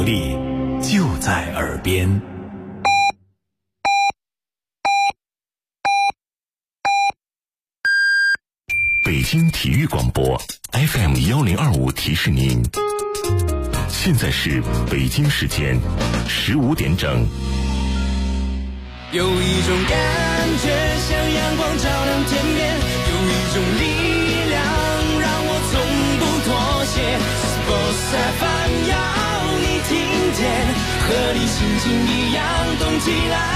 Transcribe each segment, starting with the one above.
活力就在耳边。北京体育广播 FM1025提示您，现在是北京时间15点整。 有一种感觉像阳光照亮天边，有一种力量让我从不妥协。Sports FM 要你听见，和你心情一样动起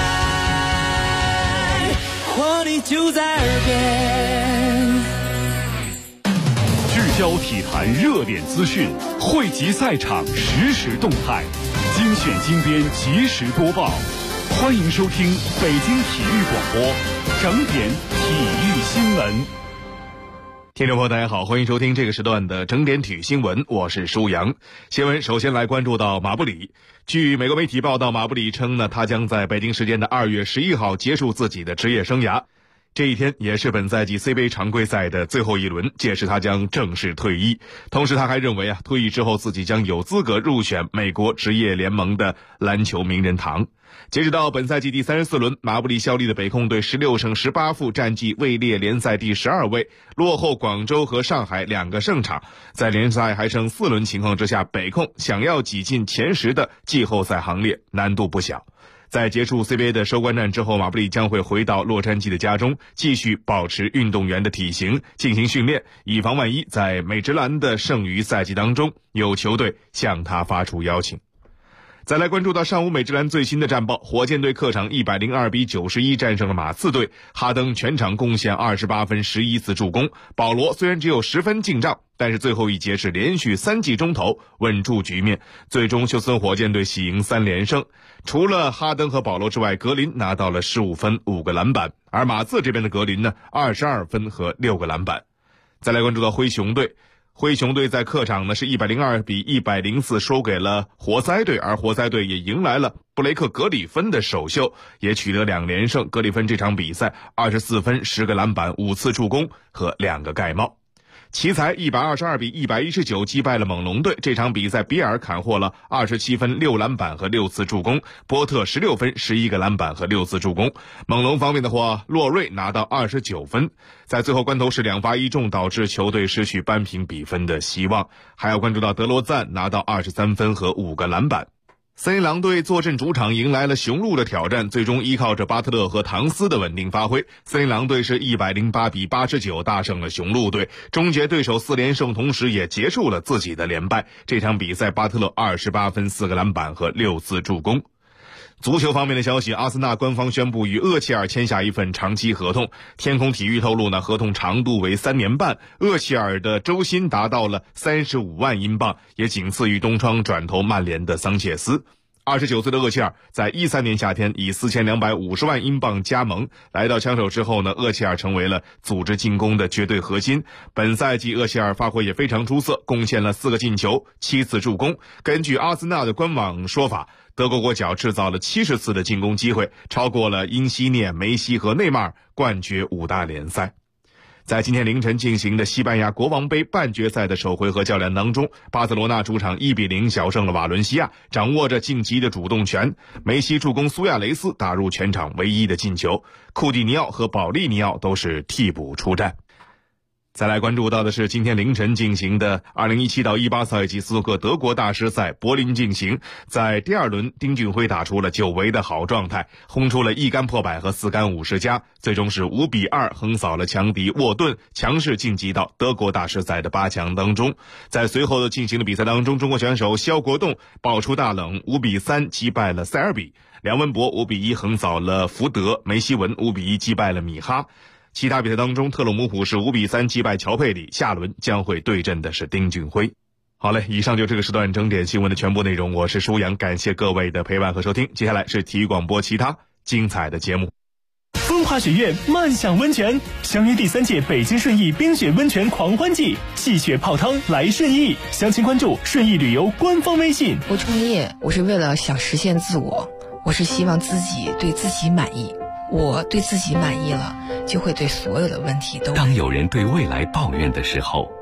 来，活力就在耳边。 聚焦体坛热点资讯，汇集赛场实时动态，精选精编及时播报。欢迎收听北京体育广播整点体育新闻。听众朋友大家好，欢迎收听这个时段的整点体育新闻，我是舒阳。新闻首先来关注到马布里。据美国媒体报道，马布里称呢，他将在北京时间的2月11号结束自己的职业生涯。这一天也是本赛季 CBA 常规赛的最后一轮，届时他将正式退役。同时他还认为退役之后自己将有资格入选美国职业联盟的篮球名人堂。截止到本赛季第34轮，马布里效力的北控队16胜18负，战绩位列联赛第12位，落后广州和上海2个胜场。在联赛还剩4轮情况之下，北控想要挤进前10的季后赛行列难度不小。在结束 CBA 的收官战之后，马布里将会回到洛杉矶的家中，继续保持运动员的体型进行训练，以防万一在美职篮的剩余赛季当中有球队向他发出邀请。再来关注到上午美职篮最新的战报，火箭队客场102比91战胜了马刺队，哈登全场贡献28分11次助攻，保罗虽然只有10分进账，但是最后一节是连续3记中投稳住局面，最终休斯顿火箭队喜迎3连胜。除了哈登和保罗之外，格林拿到了15分5个篮板，而马刺这边的格林呢22分和6个篮板。再来关注到灰熊队，灰熊队在客场呢是102比104输给了活塞队，而活塞队也迎来了布雷克格里芬的首秀，也取得2连胜。格里芬这场比赛24分10个篮板5次助攻和2个盖帽。奇才122比119击败了猛龙队，这场比赛比尔砍获了27分6篮板和6次助攻，波特16分11个篮板和6次助攻。猛龙方面的话，洛瑞拿到29分，在最后关头是2罚1中，导致球队失去扳平比分的希望。还要关注到德罗赞拿到23分和5个篮板。森林狼队坐镇主场迎来了雄鹿的挑战，最终依靠着巴特勒和唐斯的稳定发挥，森林狼队是108比89大胜了雄鹿队，终结对手4连胜，同时也结束了自己的连败。这场比赛巴特勒28分4个篮板和6次助攻。足球方面的消息，阿森纳官方宣布与厄齐尔签下一份长期合同。天空体育透露呢，合同长度为3年半，厄齐尔的周薪达到了35万英镑，也仅次于东窗转投曼联的桑切斯。29岁的厄齐尔在13年夏天以4250万英镑加盟，来到枪手之后呢，厄齐尔成为了组织进攻的绝对核心。本赛季厄齐尔发挥也非常出色，贡献了4个进球7次助攻。根据阿森纳的官网说法，德国国脚制造了70次的进攻机会，超过了因西涅、梅西和内马尔，冠绝5大联赛。在今天凌晨进行的西班牙国王杯半决赛的首回合较量当中，巴塞罗那主场1比0小胜了瓦伦西亚，掌握着晋级的主动权。梅西助攻苏亚雷斯打入全场唯一的进球，库蒂尼奥和保利尼奥都是替补出战。再来关注到的是今天凌晨进行的2017到18赛季斯诺克德国大师赛柏林进行，在第2轮丁俊晖打出了久违的好状态，轰出了1杆破百和4杆50加，最终是5比2横扫了强敌沃顿，强势晋级到德国大师赛的8强当中。在随后的进行的比赛当中，中国选手肖国栋爆出大冷，5比3击败了塞尔比，梁文博5比1横扫了福德，梅希文5比1击败了米哈。其他比赛当中，特鲁姆普是5比3击败乔佩里，下轮将会对阵的是丁俊晖。好嘞，以上就这个时段整点新闻的全部内容，我是舒阳，感谢各位的陪伴和收听。接下来是体育广播其他精彩的节目。 风华雪月漫享温泉，相约第3届北京顺义冰雪温泉狂欢季，戏雪泡汤来顺义，详情关注顺义旅游官方微信。 我创业，我是为了想实现自我，我是希望自己对自己满意。我对自己满意了，就会对所有的问题都。 当有人对未来抱怨的时候，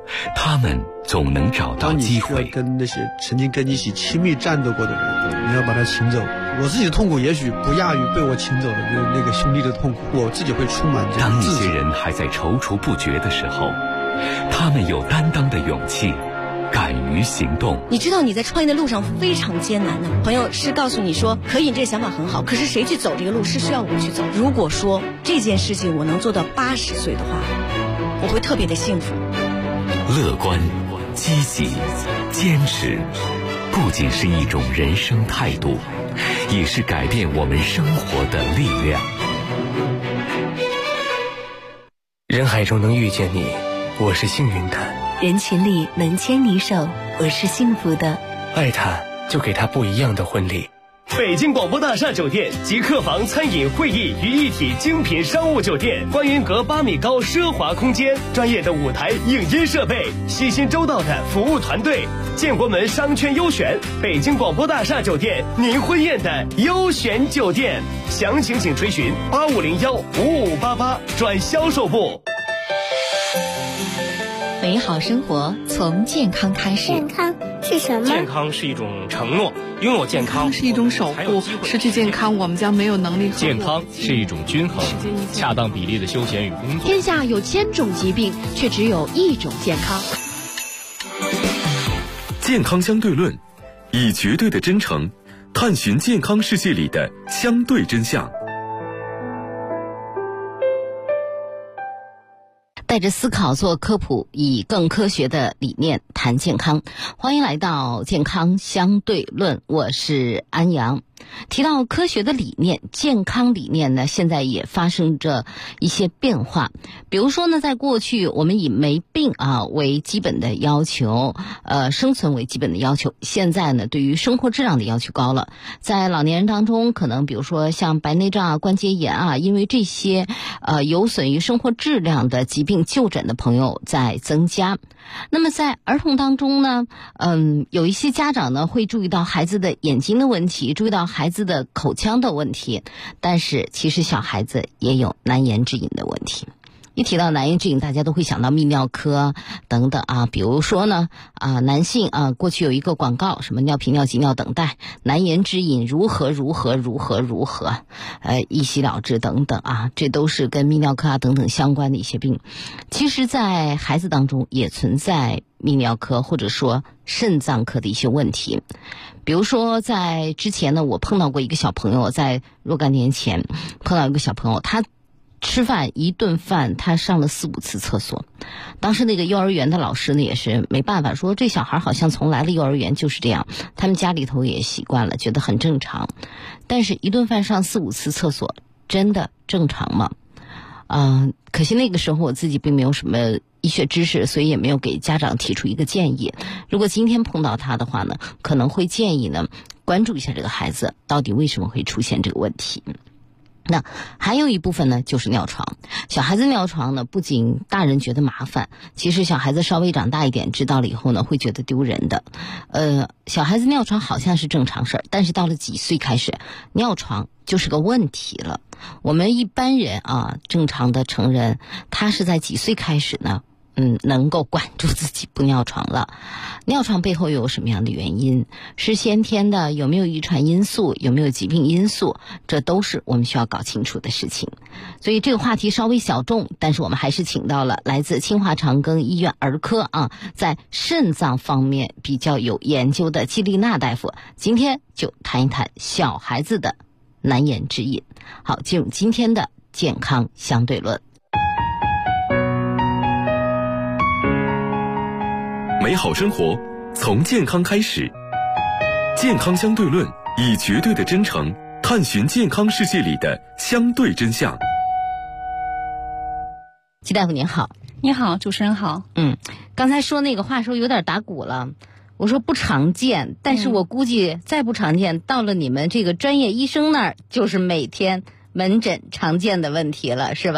他们总能找到机会。 当你需要跟那些曾经跟你一起亲密战斗过的人，你要把他请走。我自己的痛苦也许不亚于被我请走的那个兄弟的痛苦，我自己会充满这当一种自责。 些人还在踌躇不决的时候，他们有担当的勇气，敢于行动。 你知道你在创业的路上非常艰难的，朋友是告诉你说可以，这个想法很好，可是谁去走这个路是需要我去走。如果说这件事情我能做到80岁的话，我会特别的幸福。 乐观、积极、坚持，不仅是一种人生态度，也是改变我们生活的力量。 人海中能遇见你，我是幸运的； 人群里能牵你手，我是幸福的。 爱他，就给他不一样的婚礼。 北京广播大厦酒店集客房、餐饮、会议于一体精品商务酒店，观云阁8米高奢华空间，专业的舞台影音设备，细心周到的服务团队，建国门商圈优选，北京广播大厦酒店您婚宴的优选酒店。详情请垂询8501-5588转销售部。 美好生活从健康开始。 健康是什么？ 健康是一种承诺，拥有健康是一种守护，失去健康我们将没有能力。 健康是一种均衡，恰当比例的休闲与工作。 天下有1000种疾病，却只有1种健康。 健康相对论，以绝对的真诚探寻健康世界里的相对真相。 带着思考做科普，以更科学的理念谈健康。欢迎来到健康相对论，我是安阳。提到科学的理念，健康理念呢，现在也发生着一些变化。比如说呢，在过去我们以没病为基本的要求，生存为基本的要求。现在呢，对于生活质量的要求高了。在老年人当中，可能比如说像白内障关节炎因为这些有损于生活质量的疾病就诊的朋友在增加。那么在儿童当中呢，有一些家长呢会注意到孩子的眼睛的问题，注意到孩子的口腔的问题，但是其实小孩子也有难言之隐的问题。一提到难言之隐，大家都会想到泌尿科等等比如说呢男性过去有一个广告，什么尿频尿急尿等待，难言之隐如何一洗了之等等这都是跟泌尿科等等相关的一些病。其实在孩子当中也存在泌尿科或者说肾脏科的一些问题。比如说在之前呢，我碰到过一个小朋友，在若干年前碰到一个小朋友，他吃饭一顿饭他上了4-5次厕所。当时那个幼儿园的老师呢也是没办法，说这小孩好像从来了幼儿园就是这样，他们家里头也习惯了，觉得很正常。但是一顿饭上4-5次厕所真的正常吗？可惜那个时候我自己并没有什么医学知识，所以也没有给家长提出一个建议。如果今天碰到他的话呢，可能会建议呢关注一下这个孩子到底为什么会出现这个问题。那还有一部分呢就是尿床。小孩子尿床呢，不仅大人觉得麻烦，其实小孩子稍微长大一点知道了以后呢会觉得丢人的。小孩子尿床好像是正常事儿，但是到了几岁开始尿床就是个问题了。我们一般人正常的成人，他是在几岁开始呢能够管住自己不尿床了。尿床背后又有什么样的原因？是先天的？有没有遗传因素？有没有疾病因素？这都是我们需要搞清楚的事情。所以这个话题稍微小众，但是我们还是请到了来自清华长庚医院儿科在肾脏方面比较有研究的季丽娜大夫，今天就谈一谈小孩子的难言之隐。好，进入今天的健康相对论。 美好生活从健康开始，健康相对论，以绝对的真诚探寻健康世界里的相对真相。 季大夫您好。 你好，主持人好。 刚才说那个话说有点打鼓了，我说不常见，但是我估计再不常见，到了你们这个专业医生那儿就是每天门诊常见的问题了，是吧？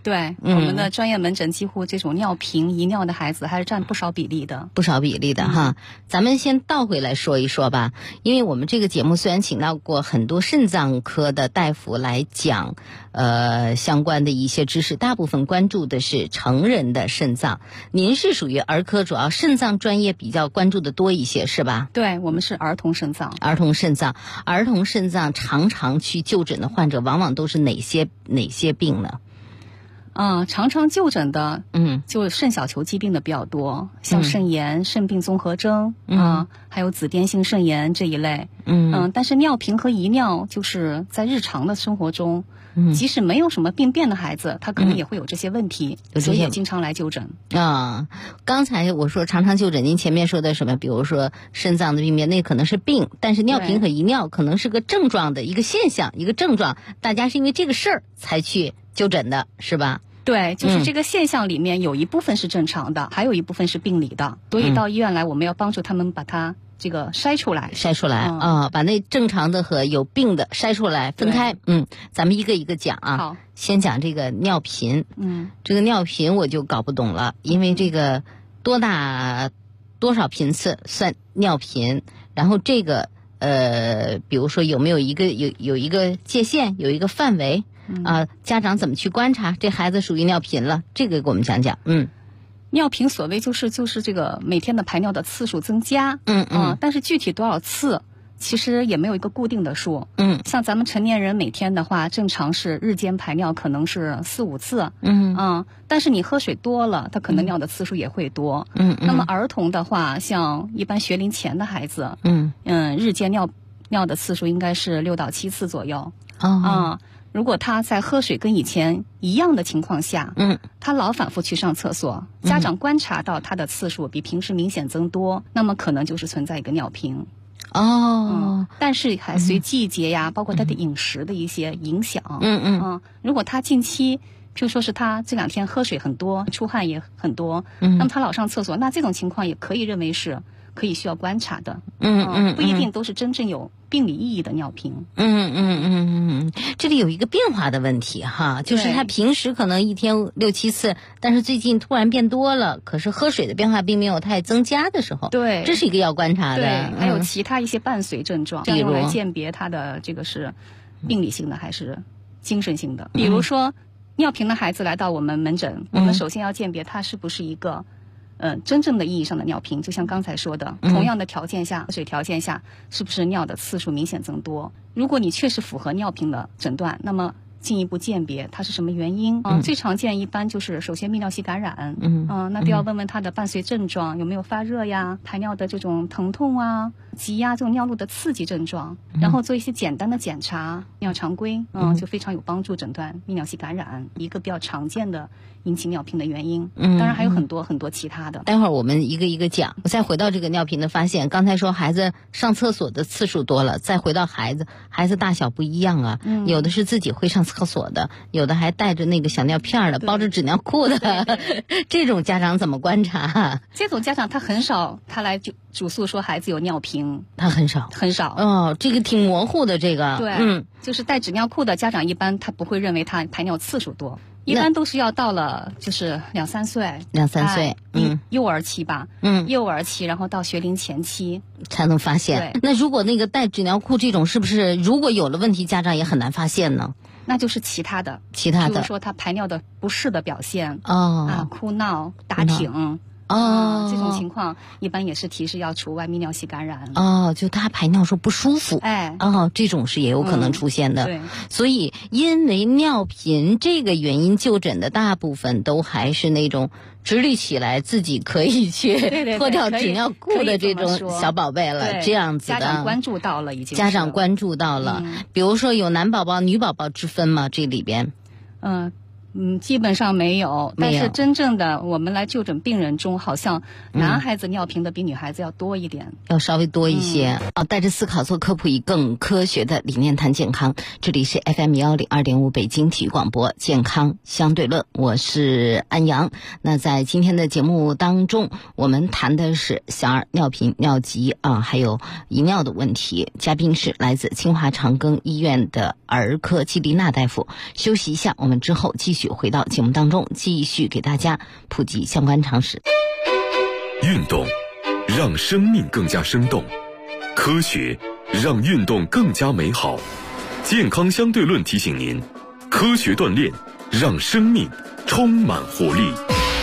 对，我们的专业门诊几乎这种尿频遗尿的孩子还是占不少比例的。 哈。咱们先倒回来说一说吧，因为我们这个节目虽然请到过很多肾脏科的大夫来讲相关的一些知识，大部分关注的是成人的肾脏。您是属于儿科，主要肾脏专业比较关注的多一些是吧？ 对，我们是儿童肾脏。 儿童肾脏常常去就诊的患者往往都是哪些病呢？ 常常就诊的，就肾小球疾病的比较多，像肾炎、肾病综合征还有紫癜性肾炎这一类。但是尿频和遗尿就是在日常的生活中，即使没有什么病变的孩子，他可能也会有这些问题，所以也经常来就诊。 刚才我说常常就诊，您前面说的什么？比如说肾脏的病变，那可能是病，但是尿频和遗尿可能是个症状的一个现象，一个症状，大家是因为这个事儿才去就诊的，是吧？ 对，就是这个现象里面有一部分是正常的，还有一部分是病理的，所以到医院来，我们要帮助他们把它这个筛出来，把那正常的和有病的筛出来分开。咱们一个一个讲啊。 好， 先讲这个尿频。这个尿频我就搞不懂了，因为这个多少频次算尿频，然后这个比如说有没有一个界限，有一个范围？家长怎么去观察这孩子属于尿频了？这个给我们讲讲。 尿频所谓就是这个每天的排尿的次数增加。但是具体多少次，其实也没有一个固定的数。像咱们成年人每天的话，正常是日间排尿可能是4-5次。但是你喝水多了，他可能尿的次数也会多。那么儿童的话，像一般学龄前的孩子，日间尿的次数应该是6到7次左右。如果他在喝水跟以前一样的情况下，他老反复去上厕所，家长观察到他的次数比平时明显增多，那么可能就是存在一个尿频。但是还随季节呀，包括他的饮食的一些影响。如果他近期，譬如说是他这2天喝水很多，出汗也很多，那么他老上厕所，那这种情况也可以认为是可以需要观察的。不一定都是真正有病理意义的尿频。 这里有一个变化的问题哈，就是他平时可能1天6-7次，但是最近突然变多了，可是喝水的变化并没有太增加的时候， 对， 这是一个要观察的。 对，还有其他一些伴随症状，这样用来鉴别他的这个是病理性的还是精神性的。比如说尿频的孩子来到我们门诊，我们首先要鉴别他是不是一个真正的意义上的尿频，就像刚才说的，同样的条件下，喝水条件下，是不是尿的次数明显增多？如果你确实符合尿频的诊断，那么进一步鉴别它是什么原因。最常见一般就是首先泌尿系感染。那就要问问它的伴随症状有没有发热呀、排尿的这种疼痛啊、急呀这种尿路的刺激症状，然后做一些简单的检查，尿常规，就非常有帮助诊断泌尿系感染，一个比较常见的引起尿频的原因。当然还有很多很多其他的。 待会儿我们一个一个讲。我再回到这个尿频的发现，刚才说孩子上厕所的次数多了，再回到孩子大小不一样啊。有的是自己会上厕所的，有的还带着那个小尿片的，包着纸尿裤的。这种家长怎么观察？ 这种家长他很少，他来就主诉说孩子有尿频， 他很少。这个挺模糊的。这个对，就是带纸尿裤的家长一般他不会认为他排尿次数多，一般都是要到了就是2-3岁，幼儿期吧，幼儿期，然后到学龄前期才能发现。那如果那个带纸尿裤这种，是不是如果有了问题，家长也很难发现呢？ 那就是其他的，比如说他排尿的不适的表现，哭闹、打挺。这种情况一般也是提示要除外泌尿系感染。 就他排尿时候不舒服。这种是也有可能出现的。 对， 所以因为尿频这个原因就诊的大部分都还是那种直立起来自己可以去脱掉纸尿裤的这种小宝贝了，这样子的。 家长关注到了，已经家长关注到了。比如说有男宝宝、女宝宝之分吗？这里边？ 基本上没有，但是真正的我们来就诊病人中，好像男孩子尿频的比女孩子要多一点， 要稍微多一些。带着思考做科普，以更科学的理念谈健康。这里是 FM 102.5北京体育广播健康相对论，我是安阳。那在今天的节目当中，我们谈的是小儿尿频、尿急还有遗尿的问题。嘉宾是来自清华长庚医院的儿科季丽娜大夫。休息一下，我们之后继续续回到节目当中，继续给大家普及相关常识。 运动让生命更加生动，科学让运动更加美好。健康相对论提醒您，科学锻炼让生命充满活力。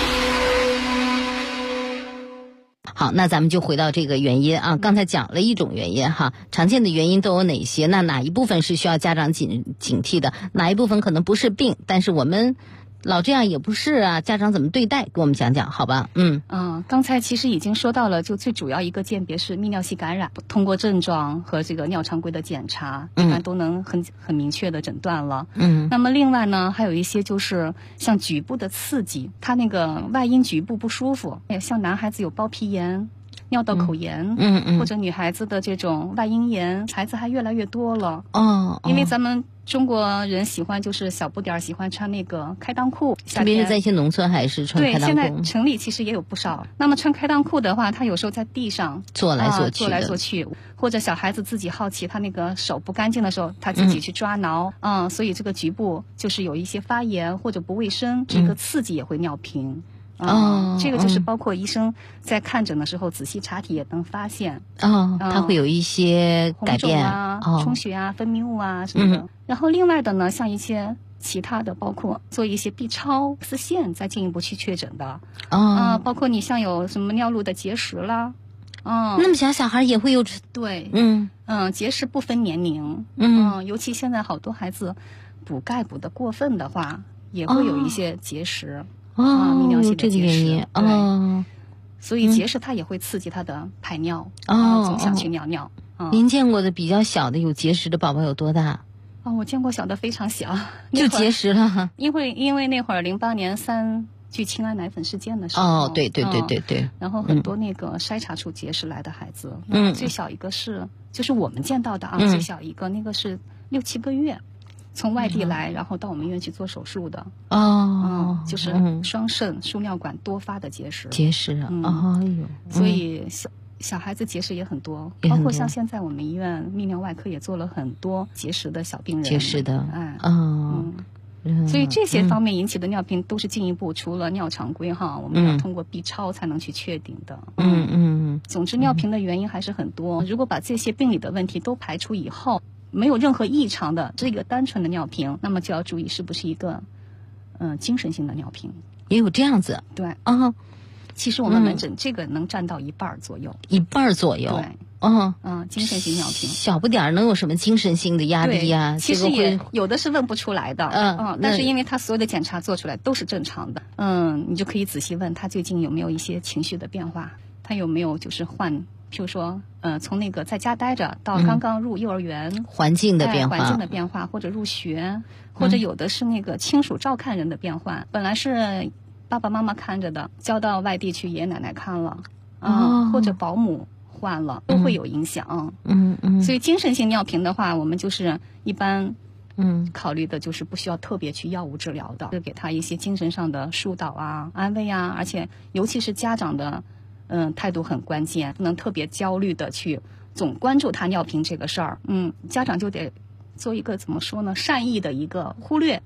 好，那咱们就回到这个原因啊，刚才讲了一种原因哈，常见的原因都有哪些？那哪一部分是需要家长警惕的？哪一部分可能不是病，但是我们老这样也不是啊，家长怎么对待？给我们讲讲好吧？ 刚才其实已经说到了，就最主要一个鉴别是泌尿系感染，通过症状和这个尿常规的检查，一般都能很明确的诊断了。那么另外呢，还有一些就是像局部的刺激，他那个外阴局部不舒服，像男孩子有包皮炎、尿道口炎，或者女孩子的这种外阴炎，孩子还越来越多了。因为咱们中国人喜欢就是小不点儿，喜欢穿那个开裆裤， 特别是在一些农村还是穿开裆裤。 对，现在城里其实也有不少。那么穿开裆裤的话，他有时候在地上坐来坐去，或者小孩子自己好奇，他那个手不干净的时候，他自己去抓挠，所以这个局部就是有一些发炎或者不卫生，这个刺激也会尿频。这个就是包括医生在看诊的时候仔细查体也能发现。 它会有一些改变充血啊、分泌物啊什么的。然后另外的呢，像一些其他的，包括做一些 B 超、丝线，再进一步去确诊的。包括你像有什么尿路的结石啦。 那么小孩也会有对，结石不分年龄。尤其现在好多孩子补钙补得过分的话，也会有一些结石。泌尿系的结石，对，所以结石它也会刺激他的排尿，总想去尿尿。 您见过的比较小的有结石的宝宝有多大？ 我见过小的非常小， 就结石了。 因为那会儿08年3聚氰胺奶粉事件的时候， 对。 然后很多那个筛查出结石来的孩子，最小一个就是我们见到的最小一个那个是6、7个月。从外地来，然后到我们医院去做手术的。就是双肾输尿管多发的结石。所以小孩子结石也很多，包括像现在我们医院泌尿外科也做了很多结石的小病人。 结石的， 所以这些方面引起的尿频都是进一步除了尿常规我们要通过 B 超才能去确定的。总之尿频的原因还是很多，如果把这些病理的问题都排除以后，没有任何异常的这个单纯的尿频，那么就要注意是不是一个精神性的尿频。 也有这样子。 对其实我们门诊这个能占到1半左右。 1半左右。 对。精神性尿频。 小不点儿能有什么精神性的压力啊？ 其实也有的是问不出来的。但是因为他所有的检查做出来都是正常的。你就可以仔细问他最近有没有一些情绪的变化，他有没有就是譬如说，从那个在家待着到刚刚入幼儿园， 环境的变化，或者入学，或者有的是那个亲属照看人的变化，本来是爸爸妈妈看着的，交到外地去爷爷奶奶看了，或者保姆换了，都会有影响。所以精神性尿频的话，我们就是一般考虑的就是不需要特别去药物治疗的，是给他一些精神上的疏导啊、安慰啊，而且尤其是家长的。态度很关键，不能特别焦虑的去总关注他尿频这个事儿。家长就得做一个怎么说呢？善意的忽略，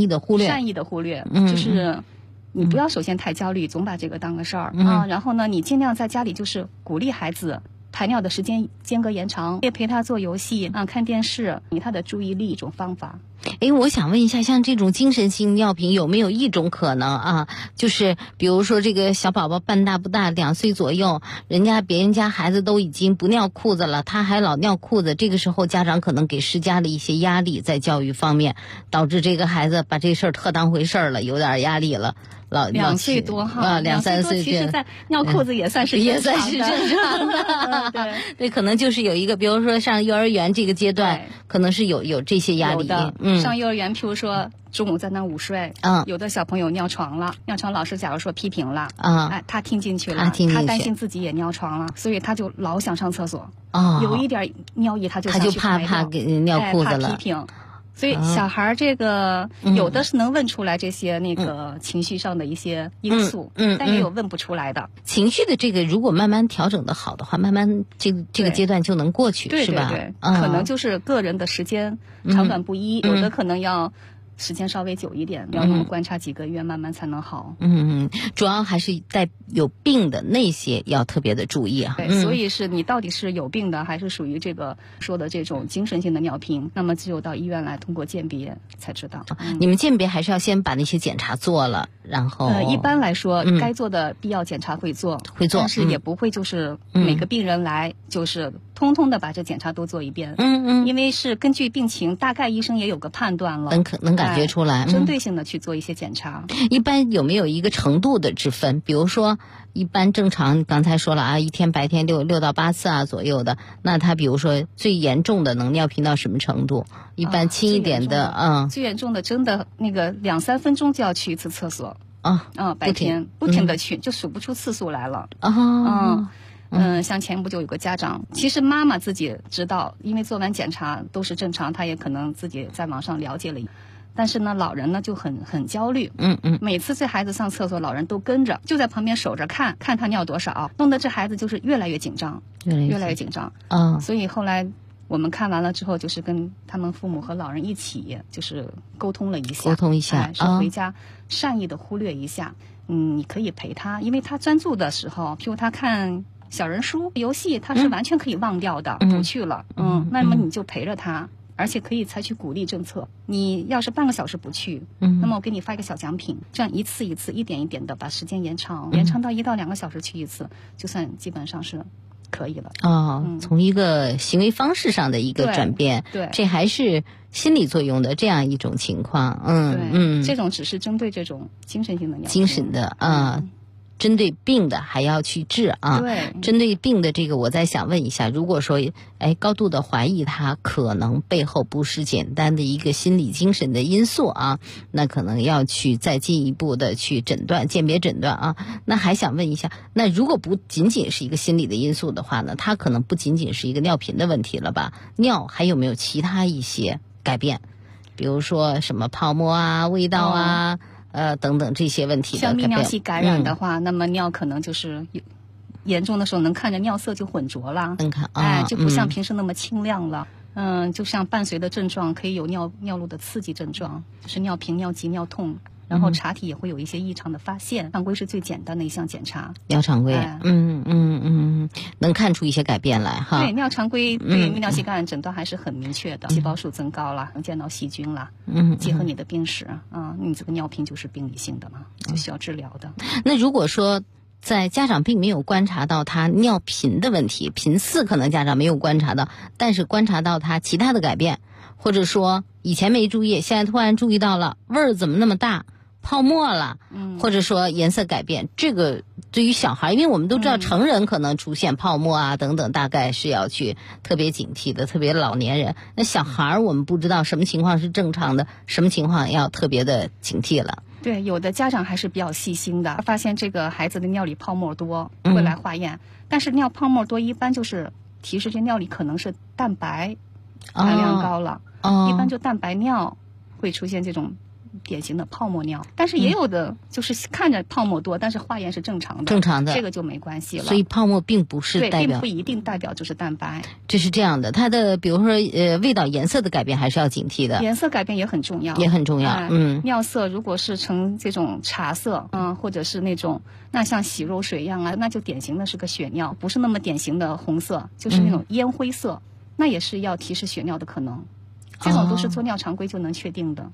就是你不要首先太焦虑，总把这个当个事儿然后呢，你尽量在家里就是鼓励孩子排尿的时间间隔延长，也陪他做游戏看电视，以他的注意力一种方法。 我想问一下，像这种精神性尿频有没有一种可能就是比如说这个小宝宝半大不大，2岁左右，别人家孩子都已经不尿裤子了，他还老尿裤子，这个时候家长可能给施加了一些压力，在教育方面，导致这个孩子把这事儿特当回事儿了，有点压力了。 2岁多 2、3岁， 其实在尿裤子也算是正常的。对，可能就是有一个，比如说上幼儿园这个阶段，可能是有这些压力。 上幼儿园，譬如说中午在那午睡，有的小朋友尿床了，尿床老师假如说批评了，他听进去了，他担心自己也尿床了，所以他就老想上厕所，有一点尿意他就怕给尿裤子了， 怕批评。所以小孩这个有的是能问出来这些那个情绪上的一些因素，但也有问不出来的。 情绪的这个如果慢慢调整的好的话，慢慢这个阶段就能过去，是吧？ 可能就是个人的时间长短不一，有的可能要时间稍微久一点，要用观察几个月，慢慢才能好。 主要还是带有病的那些要特别的注意啊。 对，所以是你到底是有病的，还是属于这个说的这种精神性的尿频，那么只有到医院来通过鉴别才知道。 你们鉴别还是要先把那些检查做了，然后一般来说，该做的必要检查会做，但是也不会就是每个病人来就是通通的把这检查都做一遍。因为是根据病情，大概医生也有个判断了， 能感觉出来， 针对性的去做一些检查。 一般有没有一个程度的之分？比如说，一般正常，刚才说了啊，一天白天6到8次啊左右的，那他比如说最严重的能尿频到什么程度？一般轻一点的， 最严重的真的那个2-3分钟就要去一次厕所白天不停的去，就数不出次数来了。像前不久有个家长，其实妈妈自己知道，因为做完检查都是正常，她也可能自己在网上了解了，但是呢，老人呢就很焦虑。每次这孩子上厕所，老人都跟着，就在旁边守着看他尿多少，弄得这孩子就是越来越紧张，越来越紧张。所以后来我们看完了之后，就是跟他们父母和老人一起，就是沟通一下，说回家善意的忽略一下。你可以陪他，因为他专注的时候，譬如他看小人书、游戏，他是完全可以忘掉的，不去了。那么你就陪着他，而且可以采取鼓励政策。你要是半个小时不去，那么我给你发一个小奖品，这样一次一点一点的把时间延长到1到2个小时去一次，就算基本上是可以了。 从一个行为方式上的一个转变， 对， 这还是心理作用的这样一种情况。 这种只是针对这种精神性的尿频， 精神的针对病的还要去治啊。 对， 针对病的这个，我再想问一下，如果说高度的怀疑他可能背后不是简单的一个心理精神的因素啊，那可能要去再进一步的去鉴别诊断啊。那还想问一下，那如果不仅仅是一个心理的因素的话呢，他可能不仅仅是一个尿频的问题了吧？尿还有没有其他一些改变？比如说什么泡沫啊、味道啊。等等这些问题的像泌尿系感染的话，那么尿可能就是严重的时候能看着尿色就混浊了，就不像平时那么清亮了。就像伴随的症状可以有尿路的刺激症状，就是尿频、尿急、尿痛，然后查体也会有一些异常的发现。常规是最简单的一项检查， 尿常规，能看出一些改变来哈。 对，尿常规对泌尿系感染诊断还是很明确的，细胞数增高了，能见到细菌了，结合你的病史你这个尿频就是病理性的嘛，就需要治疗的。 那如果说在家长并没有观察到他尿频的问题，频次可能家长没有观察到，但是观察到他其他的改变，或者说以前没注意，现在突然注意到了，味儿怎么那么大，泡沫了，或者说颜色改变，这个对于小孩，因为我们都知道成人可能出现泡沫啊等等，大概是要去特别警惕的，特别老年人。那小孩我们不知道什么情况是正常的，什么情况要特别的警惕了。 对，有的家长还是比较细心的，发现这个孩子的尿里泡沫多，会来化验。但是尿泡沫多一般就是提示这尿里可能是蛋白含量高了，一般就蛋白尿会出现这种典型的泡沫尿，但是也有的就是看着泡沫多，但是化验是正常的，这个就没关系了。 所以泡沫并不是代表， 并不一定代表就是蛋白。 这是这样的，它的比如说味道、颜色的改变还是要警惕的。 颜色改变也很重要，尿色如果是呈这种茶色，或者是那种那像洗肉水一样啊，那就典型的是个血尿，不是那么典型的红色，就是那种烟灰色，那也是要提示血尿的可能。这种都是做尿常规就能确定的。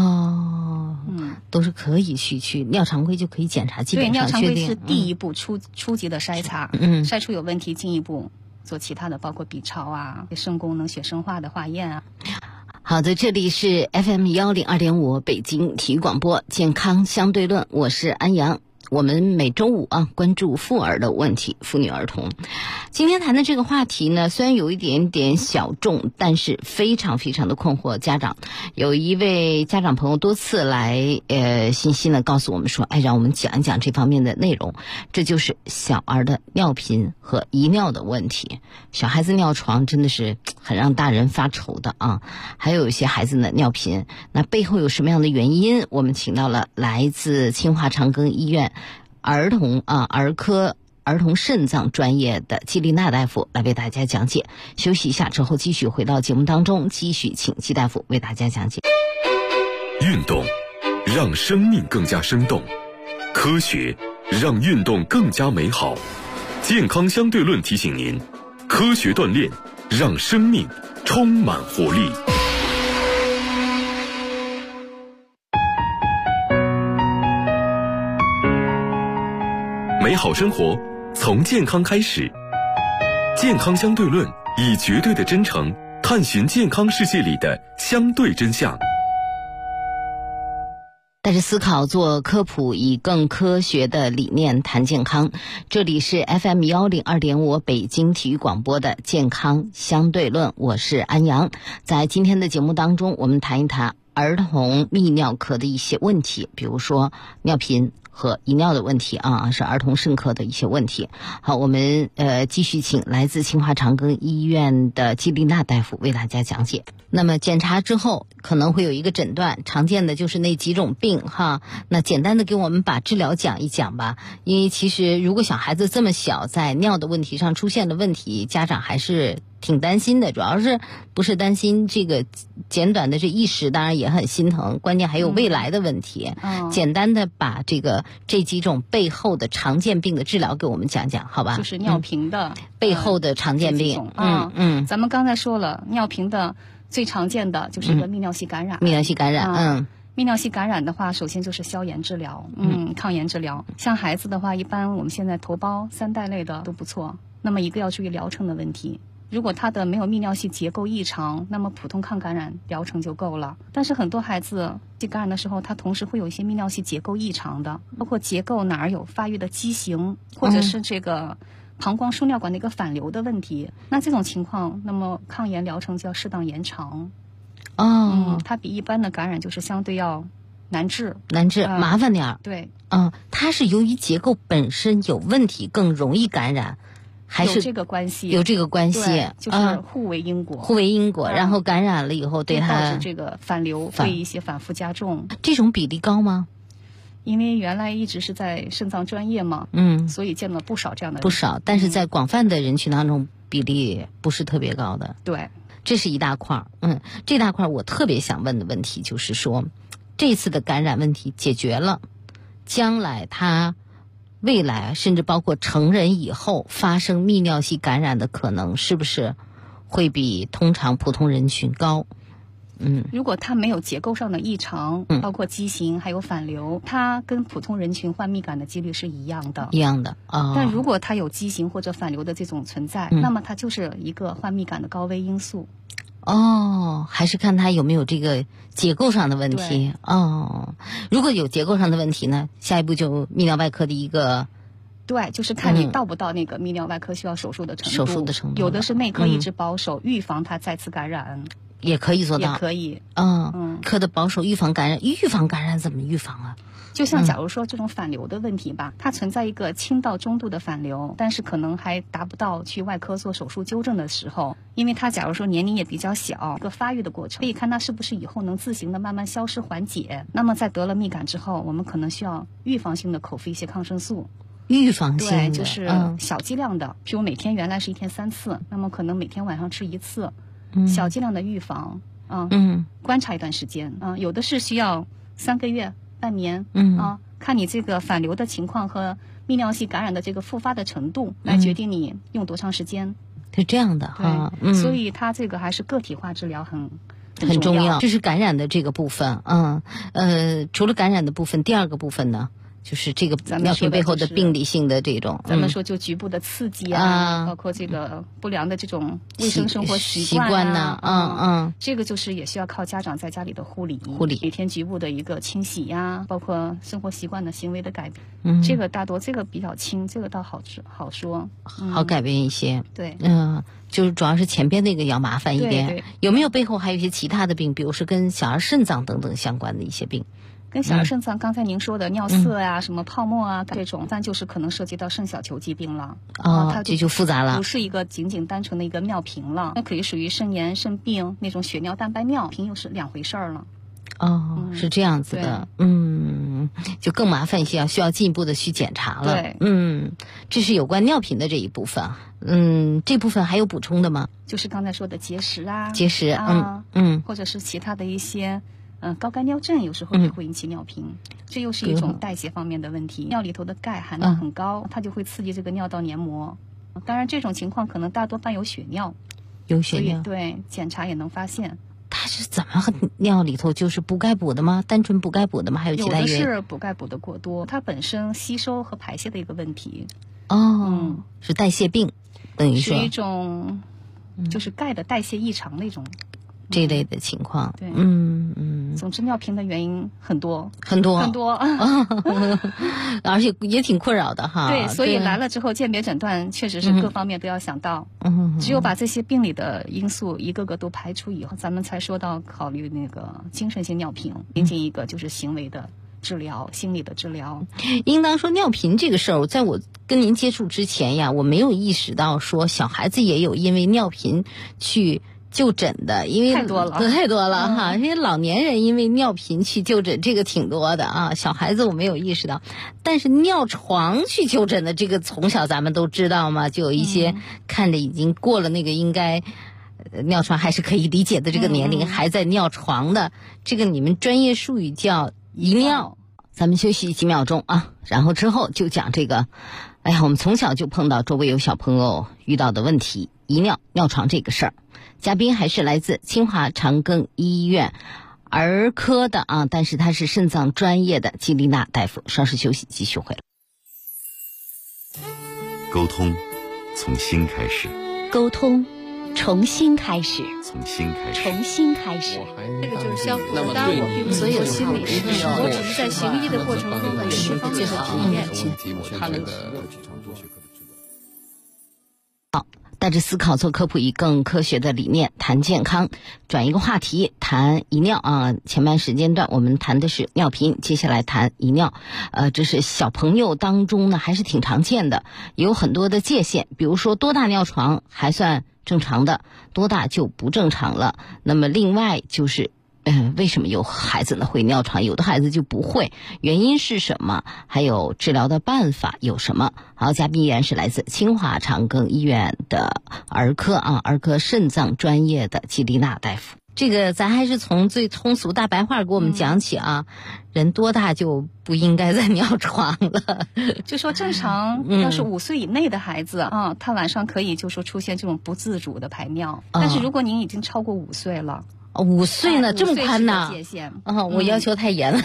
都是可以去尿常规就可以检查，基本上对，尿常规是第一步初级的筛查，筛出有问题，进一步做其他的，包括 B 超啊、肾功能、血生化的化验啊。 好的，这里是 FM 102.5北京体育广播健康相对论，我是安阳。我们每周五关注妇儿的问题，妇女儿童。今天谈的这个话题呢，虽然有一点点小众，但是非常非常的困惑家长。有一位家长朋友多次来信息呢告诉我们说，让我们讲一讲这方面的内容。这就是小儿的尿频和遗尿的问题。小孩子尿床真的是很让大人发愁的啊。还有一些孩子呢尿频，那背后有什么样的原因？我们请到了来自清华长庚医院儿科儿童肾脏专业的季丽娜大夫来为大家讲解。休息一下之后继续回到节目当中，继续请季大夫为大家讲解。 运动让生命更加生动，科学让运动更加美好。健康相对论提醒您，科学锻炼让生命充满活力。美好生活从健康开始，健康相对论以绝对的真诚探寻健康世界里的相对真相。 带着思考做科普，以更科学的理念谈健康。这里是 FM 102.5北京体育广播的健康相对论，我是安阳。在今天的节目当中，我们谈一谈儿童泌尿科的一些问题，比如说尿频和遗尿的问题啊，是儿童肾科的一些问题。好，我们继续请来自清华长庚医院的季丽娜大夫为大家讲解。那么检查之后可能会有一个诊断，常见的就是那几种病哈。那简单的给我们把治疗讲一讲吧，因为其实如果小孩子这么小，在尿的问题上出现了问题，家长还是挺担心的，主要是不是担心这个简短的这一时，当然也很心疼，关键还有未来的问题。简单的把这几种背后的常见病的治疗给我们讲讲，好吧？ 就是尿频的、 背后的常见病。 咱们刚才说了，尿频的最常见的就是一个泌尿系感染。 泌尿系感染， 泌尿系感染的话，首先就是消炎治疗，抗炎治疗。像孩子的话，一般我们现在头孢、三代类的都不错。那么一个要注意疗程的问题。如果他的没有泌尿系结构异常，那么普通抗感染疗程就够了。但是很多孩子系感染的时候，他同时会有一些泌尿系结构异常的，包括结构哪儿有发育的畸形，或者是这个膀胱输尿管的一个反流的问题。那这种情况，那么抗炎疗程就要适当延长。它比一般的感染就是相对要难治， 麻烦点儿。 对， 它是由于结构本身有问题，更容易感染。还是有这个关系，就是互为因果， 然后感染了以后对它导致这个反流会一些反复加重。 这种比例高吗？ 因为原来一直是在肾脏专业嘛，所以见了不少这样的人， 不少，但是在广泛的人群当中比例不是特别高的。 对， 这是一大块。这大块我特别想问的问题就是说，这次的感染问题解决了，将来它未来甚至包括成人以后发生泌尿系感染的可能是不是会比通常普通人群高？ 如果它没有结构上的异常，包括畸形还有反流，它跟普通人群患泌感的几率是一样的。但如果它有畸形或者反流的这种存在，那么它就是一个患泌感的高危因素。 还是看它有没有这个结构上的问题。如果有结构上的问题呢，下一步就泌尿外科的一个， 对，就是看你到不到那个泌尿外科需要手术的程度。有的是内科一直保守，预防它再次感染， 也可以做到。 也可以。 科的保守预防感染，预防感染怎么预防啊？ 就像假如说这种反流的问题吧，它存在一个轻到中度的反流，但是可能还达不到去外科做手术纠正的时候，因为它假如说年龄也比较小，一个发育的过程，可以看它是不是以后能自行的慢慢消失缓解。那么在得了泌感之后，我们可能需要预防性的口服一些抗生素。 预防性的， 对，就是小剂量的，譬如每天原来是1天3次，那么可能每天晚上吃1次，小剂量的预防。观察一段时间有的是需要3个月。半年看你这个反流的情况和泌尿系感染的这个复发的程度来决定你用多长时间。 是这样的哈。 所以它这个还是个体化治疗很重要。这是感染的这个部分。除了感染的部分，第二个部分呢，就是这个尿频背后的病理性的这种， 咱们说就局部的刺激包括这个不良的这种卫生生活习惯呐， 这个就是也需要靠家长在家里的护理，每天局部的一个清洗呀，包括生活习惯的行为的改变。这个大多这个比较轻，这个倒好说， 好改变一些。 对， 就是主要是前边那个要麻烦一点。 对， 有没有背后还有一些其他的病，比如说跟小儿肾脏等等相关的一些病？ 跟小儿肾脏，刚才您说的尿色呀、什么泡沫啊这种，但就是可能涉及到肾小球疾病了。它这就复杂了， 不是一个仅仅单纯的一个尿频了，那可以属于肾炎、肾病那种血尿蛋白尿频，又是2回事儿了。 是这样子的。就更麻烦一些，需要进一步的去检查了。 对， 这是有关尿频的这一部分。这部分还有补充的吗？ 就是刚才说的结石啊， 结石， 或者是其他的一些高钙尿症有时候也会引起尿频，这又是一种代谢方面的问题。尿里头的钙含量很高，它就会刺激这个尿道黏膜。当然，这种情况可能大多伴有血尿， 所以对检查也能发现。 它是怎么和尿里头就是补钙补的吗？单纯补钙补的吗？还有其他原因？ 有的是补钙补的过多，它本身吸收和排泄的一个问题。 是代谢病，等于说是一种就是钙的代谢异常的一种。 这类的情况， 对，总之尿频的原因很多， 而且也挺困扰的哈。 对，所以来了之后鉴别诊断确实是各方面都要想到，只有把这些病理的因素一个个都排除以后，咱们才说到考虑那个精神性尿频，仅仅一个就是行为的治疗、心理的治疗。 应当说尿频这个事儿，在我跟您接触之前呀，我没有意识到说小孩子也有因为尿频去就诊的，因为太多了哈。因为老年人因为尿频去就诊，这个挺多的啊。小孩子我没有意识到，但是尿床去就诊的这个，从小咱们都知道嘛，就有一些看着已经过了那个应该尿床还是可以理解的这个年龄，还在尿床的，这个你们专业术语叫遗尿。咱们休息几秒钟啊，然后之后就讲这个。哎呀，我们从小就碰到周围有小朋友遇到的问题，遗尿、尿床这个事儿。嘉宾还是来自清华长庚医院儿科的啊，但是他是肾脏专业的季丽娜大夫。稍事休息，继续回来。 沟通从心开始， 沟通重新开始， 从心开始， 重新开始。 这个就是相互的，当然我并不是做心理师，我只是在行医的过程中的有些方面的体验。 他那个好，带着思考做科普，以更科学的理念谈健康。转一个话题，谈遗尿啊。前半时间段我们谈的是尿频，接下来谈遗尿。这是小朋友当中呢还是挺常见的，有很多的界限，比如说多大尿床还算正常的，多大就不正常了。那么另外就是为什么有孩子呢会尿床，有的孩子就不会，原因是什么？还有治疗的办法有什么？好，嘉宾依然是来自清华长庚医院的儿科肾脏专业的季丽娜大夫。这个咱还是从最通俗大白话给我们讲起啊。人多大就不应该再尿床了？ 就说正常，要是5岁以内的孩子啊，他晚上可以就说出现这种不自主的排尿，但是如果您已经超过5岁了。 5岁呢，这么宽呢？ 界限我要求太严了。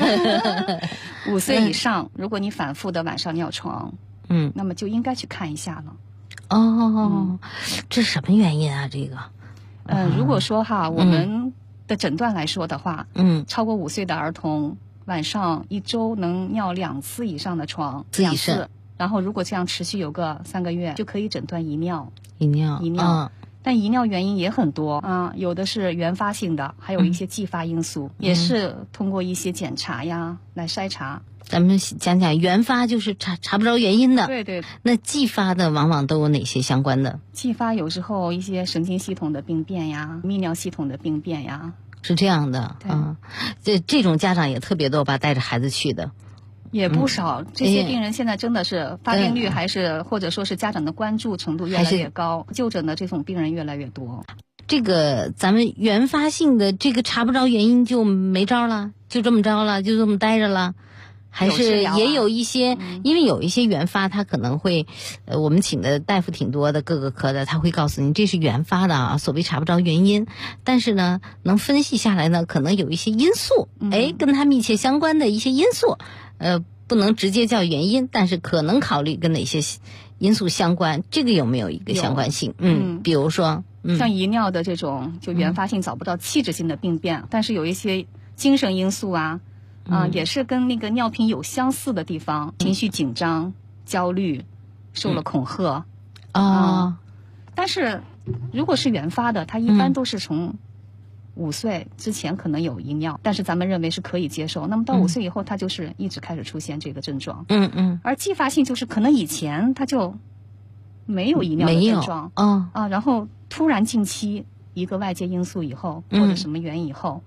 5岁以上，如果你反复的晚上尿床，那么就应该去看一下了。 这什么原因啊？这个， 如果说我们的诊断来说的话，超过5岁的儿童晚上1周能尿2次以上的床，2次，然后如果这样持续有个3个月，就可以诊断遗尿。但遗尿原因也很多啊，有的是原发性的，还有一些继发因素，也是通过一些检查呀来筛查。 咱们讲讲原发，就是查不着原因的。 对。 那继发的往往都有哪些相关的？ 继发有时候一些神经系统的病变呀，泌尿系统的病变呀。 是这样的啊，这种家长也特别多吧，带着孩子去的。 也不少，这些病人现在真的是发病率还是或者说是家长的关注程度越来越高，就诊的这种病人越来越多。 这个咱们原发性的这个查不着原因就没招了，就这么着了，就这么待着了。还是也有一些，因为有一些原发，他可能会，我们请的大夫挺多的，各个科的，他会告诉您这是原发的啊，所谓查不着原因，但是呢，能分析下来呢，可能有一些因素，跟它密切相关的一些因素，不能直接叫原因，但是可能考虑跟哪些因素相关，这个有没有一个相关性？比如说， 像遗尿的这种就原发性找不到器质性的病变，但是有一些精神因素啊。也是跟那个尿频有相似的地方，情绪紧张、焦虑，受了恐吓但是如果是原发的，它一般都是从5岁之前可能有遗尿，但是咱们认为是可以接受。那么到5岁以后，它就是一直开始出现这个症状。而继发性就是可能以前它就没有遗尿的症状然后突然近期一个外界因素以后，或者什么原因以后。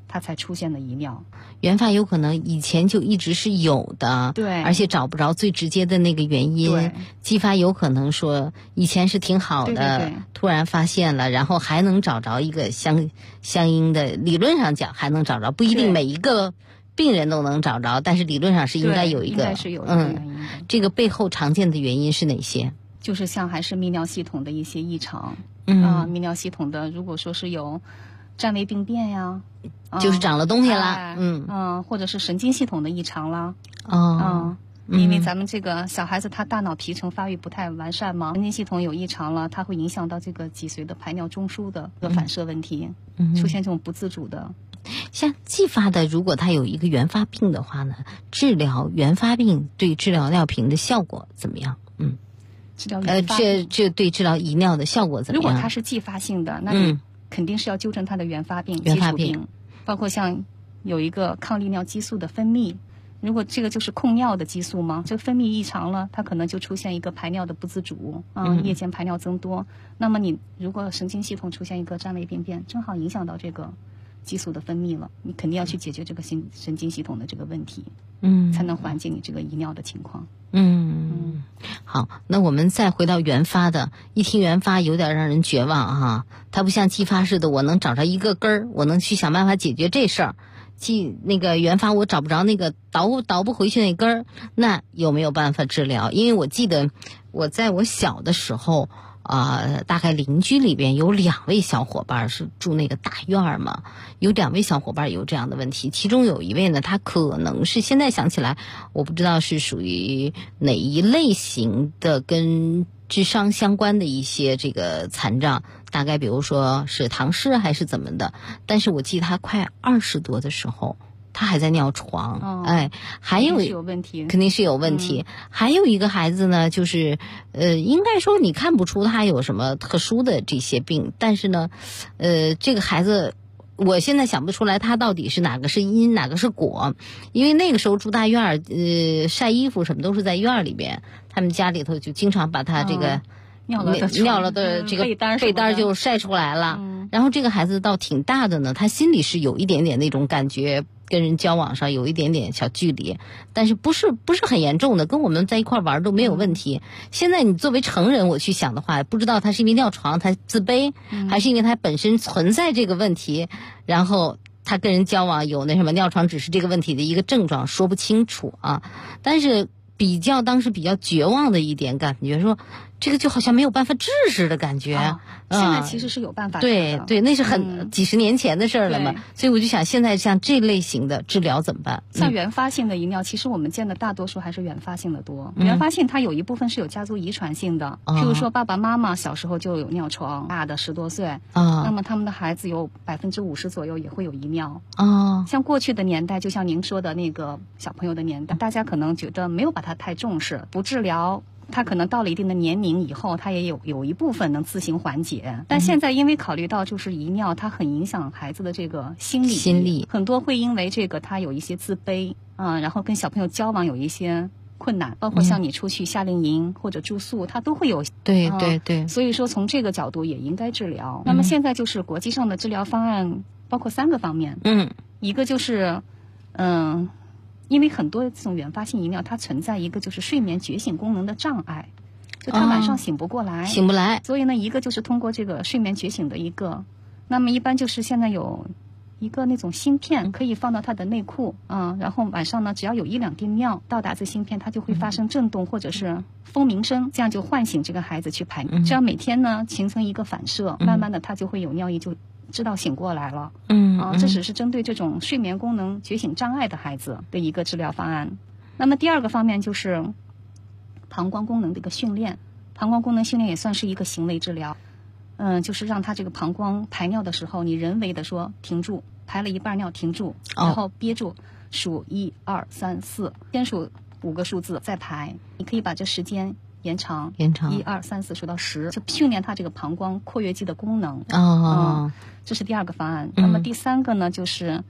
它才出现的遗尿。 原发有可能以前就一直是有的， 对， 而且找不着最直接的那个原因。 对， 继发有可能说以前是挺好的， 对， 突然发现了，然后还能找着一个相应的，理论上讲还能找着，不一定每一个病人都能找着，但是理论上是应该有一个， 应该是有一个原因的。 这个背后常见的原因是哪些？ 就是像还是泌尿系统的一些异常，泌尿系统的如果说是有占位病变呀， 就是长了东西了， 或者是神经系统的异常啦，因为咱们这个小孩子他大脑皮层发育不太完善嘛，神经系统有异常了，它会影响到这个脊髓的排尿中枢的一个反射问题，出现这种不自主的。 像继发的，如果他有一个原发病的话呢，治疗原发病对治疗尿频的效果怎么样？ 治疗原发病这对治疗遗尿的效果怎么样？ 如果它是继发性的，那你肯定是要纠正它的原发病、基础病，包括像有一个抗利尿激素的分泌。如果这个就是控尿的激素嘛，这个分泌异常了，它可能就出现一个排尿的不自主夜间排尿增多。那么你如果神经系统出现一个占位病变，正好影响到这个激素的分泌了，你肯定要去解决这个神经系统的这个问题，才能缓解你这个遗尿的情况。 好，那我们再回到原发的，一听原发有点让人绝望哈，它不像继发似的，我能找着一个根儿，我能去想办法解决这事儿。那个原发我找不着那个倒不回去那根儿，那有没有办法治疗？因为我记得我在我小的时候大概邻居里边有2位小伙伴是住那个大院儿嘛，有2位小伙伴有这样的问题，其中有一位呢，他可能是现在想起来，我不知道是属于哪一类型的跟智商相关的一些这个残障，大概比如说是唐氏还是怎么的，但是我记得他快20多的时候，他还在尿床，还有肯定是有问题。还有一个孩子呢，就是应该说你看不出他有什么特殊的这些病，但是呢，这个孩子我现在想不出来他到底是哪个是因哪个是果，因为那个时候住大院晒衣服什么都是在院里边，他们家里头就经常把他这个尿了的这个被单就晒出来了。然后这个孩子倒挺大的呢，他心里是有一点点那种感觉，跟人交往上有一点点小距离，但是不是很严重的，跟我们在一块玩都没有问题。现在你作为成人我去想的话，不知道他是因为尿床他自卑，还是因为他本身存在这个问题，然后他跟人交往有那什么尿床只是这个问题的一个症状，说不清楚啊。但是当时比较绝望的一点感觉说，这个就好像没有办法治似的感觉。 现在其实是有办法治的。 对，那是几十年前的事了嘛。所以我就想，现在像这类型的治疗怎么办？ 像原发性的遗尿，其实我们见的大多数还是原发性的多。原发性它有一部分是有家族遗传性的，譬如说爸爸妈妈小时候就有尿床，大的10多岁，那么他们的孩子有50%左右也会有遗尿。像过去的年代，就像您说的那个小朋友的年代，大家可能觉得没有把它太重视，不治疗。他可能到了一定的年龄以后，他也有一部分能自行缓解，但现在因为考虑到就是遗尿，它很影响孩子的这个心理，很多会因为这个他有一些自卑然后跟小朋友交往有一些困难，包括像你出去夏令营或者住宿，他都会有对， 所以说从这个角度也应该治疗。那么现在就是国际上的治疗方案包括3个方面，一个就是因为很多这种原发性遗尿，它存在一个就是睡眠觉醒功能的障碍，就他晚上醒不过来，所以呢，一个就是通过这个睡眠觉醒的一个，那么一般就是现在有一个那种芯片可以放到他的内裤然后晚上呢，只要有1-2滴尿到达这芯片，它就会发生震动或者是蜂鸣声，这样就唤醒这个孩子去排尿。这样每天呢形成一个反射，慢慢的他就会有尿意，就知道醒过来了。这只是针对这种睡眠功能觉醒障碍的孩子的一个治疗方案。那么第2个方面就是膀胱功能的一个训练，膀胱功能训练也算是一个行为治疗。就是让他这个膀胱排尿的时候，你人为的说停住，排了一半尿停住，然后憋住，数1、2、3、4，先数5个数字再排。你可以把这时间延长1、2、3、4数到10，就训练他这个膀胱括约肌的功能。这是第2个方案。那么第3个呢，就是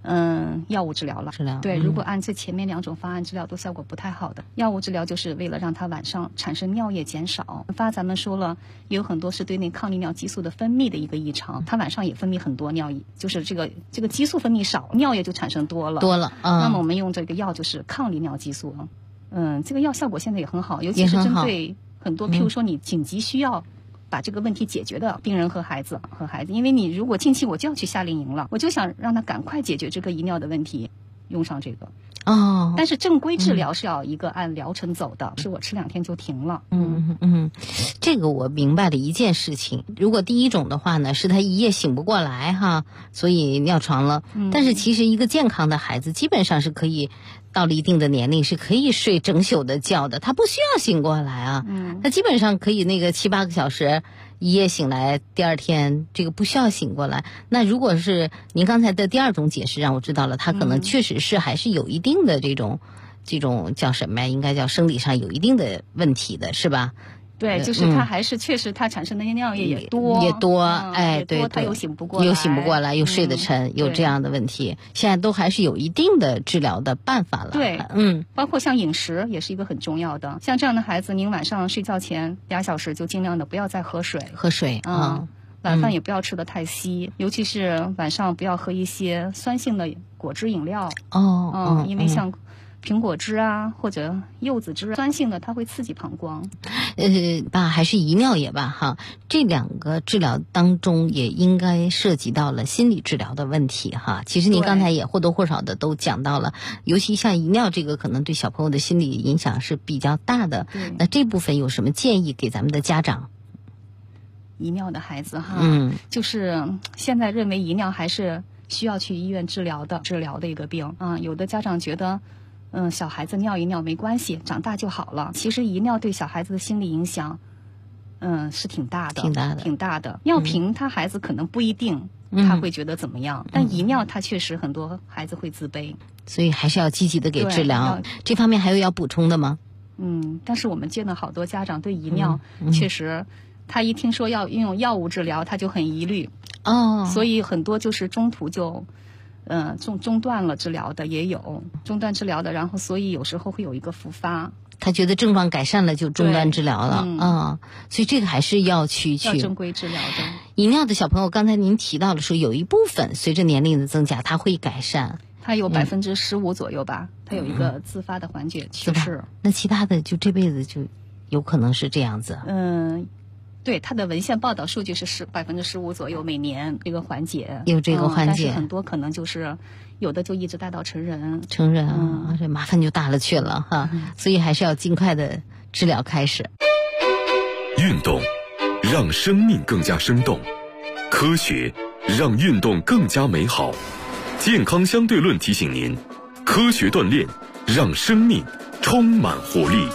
药物治疗了。对，如果按这前面2种方案治疗都效果不太好的，药物治疗就是为了让他晚上产生尿液减少。咱们说了，也有很多是对那抗利尿激素的分泌的一个异常，他晚上也分泌很多尿液，就是这个激素分泌少，尿液就产生多了。那么我们用这个药就是抗利尿激素。这个药效果现在也很好，尤其是针对很多，譬如说你紧急需要把这个问题解决的病人和孩子，因为你如果近期我就要去夏令营了，我就想让他赶快解决这个遗尿的问题，用上这个。但是正规治疗是要一个按疗程走的，是我吃2天就停了。 这个我明白的一件事情，如果第一种的话呢，是他一夜醒不过来哈，所以尿床了。但是其实一个健康的孩子基本上是可以到了一定的年龄是可以睡整宿的觉的，他不需要醒过来啊。他基本上可以那个7、8个小时一夜醒来，第二天这个不需要醒过来。那如果是您刚才的第2种解释让我知道了，他可能确实是还是有一定的这种叫什么呀？应该叫生理上有一定的问题的，是吧？ 对，就是他还是确实他产生的尿液也多，对，他又醒不过来， 又睡得沉，有这样的问题。现在都还是有一定的治疗的办法了。 对，包括像饮食也是一个很重要的。像这样的孩子，您晚上睡觉前2小时就尽量的不要再喝水。晚饭也不要吃得太稀，尤其是晚上不要喝一些酸性的果汁饮料。因为像苹果汁啊或者柚子汁酸性的，它会刺激膀胱。 还是遗尿也罢哈，这2个治疗当中也应该涉及到了心理治疗的问题哈。其实您刚才也或多或少的都讲到了，尤其像遗尿这个可能对小朋友的心理影响是比较大的。那这部分有什么建议给咱们的家长？ 遗尿的孩子哈，就是现在认为遗尿还是需要去医院治疗的一个病啊。有的家长觉得小孩子尿一尿没关系，长大就好了。其实遗尿对小孩子的心理影响是挺大的。尿频他孩子可能不一定他会觉得怎么样，但遗尿他确实很多孩子会自卑， 所以还是要积极的给治疗。这方面还有要补充的吗？ 但是我们见到好多家长对遗尿确实他一听说要用药物治疗他就很疑虑所以很多就是中途就中断了治疗的也有，中断治疗的，然后所以有时候会有一个复发。 他觉得症状改善了就中断治疗了所以这个还是要正规治疗的。 遗尿的小朋友，刚才您提到了说有一部分随着年龄的增加他会改善， 他有15%左右吧，他有一个自发的缓解趋势。 那其他的就这辈子就有可能是这样子。 对，他的文献报道数据是15%左右每年这个缓解， 有这个缓解， 但是很多可能就是有的就一直带到成人这麻烦就大了去了哈。所以还是要尽快的治疗开始。 运动让生命更加生动，科学让运动更加美好。健康相对论提醒您，科学锻炼让生命充满活力。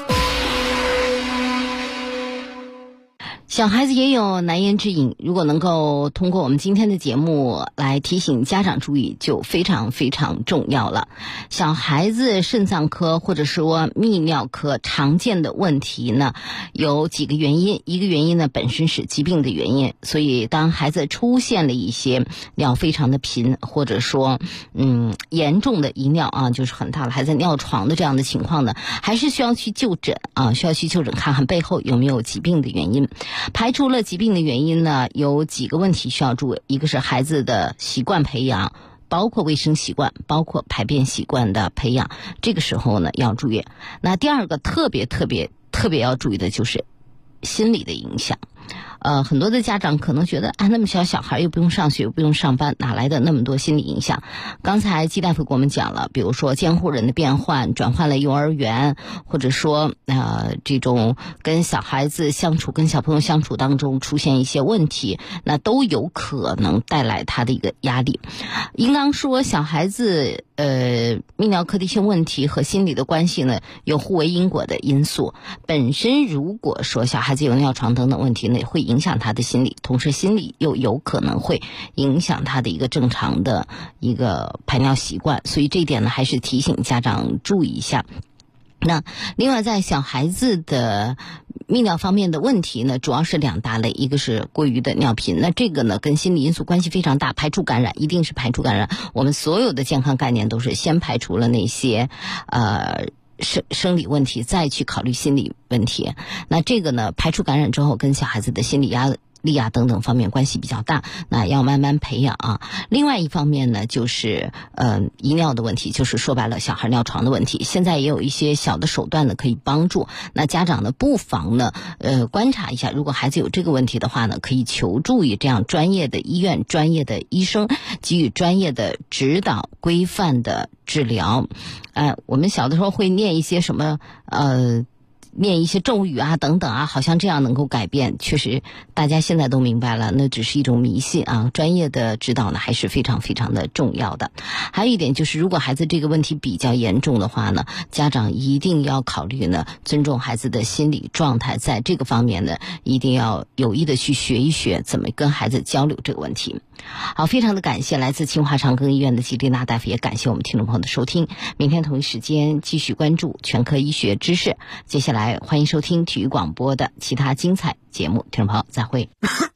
小孩子也有难言之隐，如果能够通过我们今天的节目来提醒家长注意，就非常非常重要了。小孩子肾脏科或者说泌尿科常见的问题呢，有几个原因。一个原因呢，本身是疾病的原因，所以当孩子出现了一些尿非常的频，或者说严重的遗尿就是很大了还在尿床的这样的情况呢，还是需要去就诊看看背后有没有疾病的原因。排除了疾病的原因呢，有几个问题需要注意。一个是孩子的习惯培养，包括卫生习惯，包括排便习惯的培养，这个时候呢要注意。那第二个特别要注意的就是心理的影响。很多的家长可能觉得那么小孩又不用上学又不用上班，哪来的那么多心理影响？刚才季大夫给我们讲了，比如说监护人的变换，转换了幼儿园，或者说这种跟小孩子相处跟小朋友相处当中出现一些问题，那都有可能带来他的一个压力。应当说小孩子泌尿科的一些问题和心理的关系呢有互为因果的因素。本身如果说小孩子有尿床等等问题呢，会影响他的心理，同时心理又有可能会影响他的一个正常的一个排尿习惯，所以这一点呢还是提醒家长注意一下。 那另外在小孩子的泌尿方面的问题呢，主要是2大类，一个是过于的尿频，那这个呢跟心理因素关系非常大，排除感染，一定是排除感染。我们所有的健康概念都是先排除了那些生理问题，再去考虑心理问题。那这个呢排除感染之后，跟小孩子的心理压力啊等等方面关系比较大，那要慢慢培养啊。另外一方面呢，就是遗尿的问题，就是说白了小孩尿床的问题。现在也有一些小的手段呢可以帮助，那家长呢不妨呢观察一下，如果孩子有这个问题的话呢，可以求助于这样专业的医院、专业的医生，给予专业的指导、规范的治疗。我们小的时候会念一些什么念一些咒语啊等等啊，好像这样能够改变，确实大家现在都明白了，那只是一种迷信啊。专业的指导呢还是非常非常的重要的。还有一点就是，如果孩子这个问题比较严重的话呢，家长一定要考虑呢尊重孩子的心理状态，在这个方面呢一定要有意的去学一学怎么跟孩子交流这个问题。好，非常的感谢来自清华长庚医院的吉丽娜大夫，也感谢我们听众朋友的收听。明天同一时间继续关注全科医学知识。接下来欢迎收听体育广播的其他精彩节目，听众朋友再会。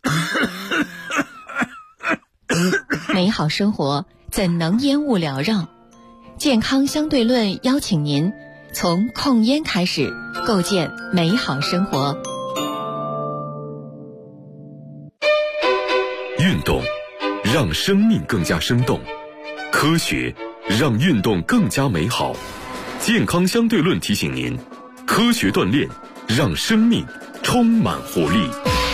美好生活怎能烟雾缭绕？健康相对论邀请您从控烟开始，构建美好生活。 运动让生命更加生动，科学让运动更加美好。健康相对论提醒您，科学锻炼让生命充满活力。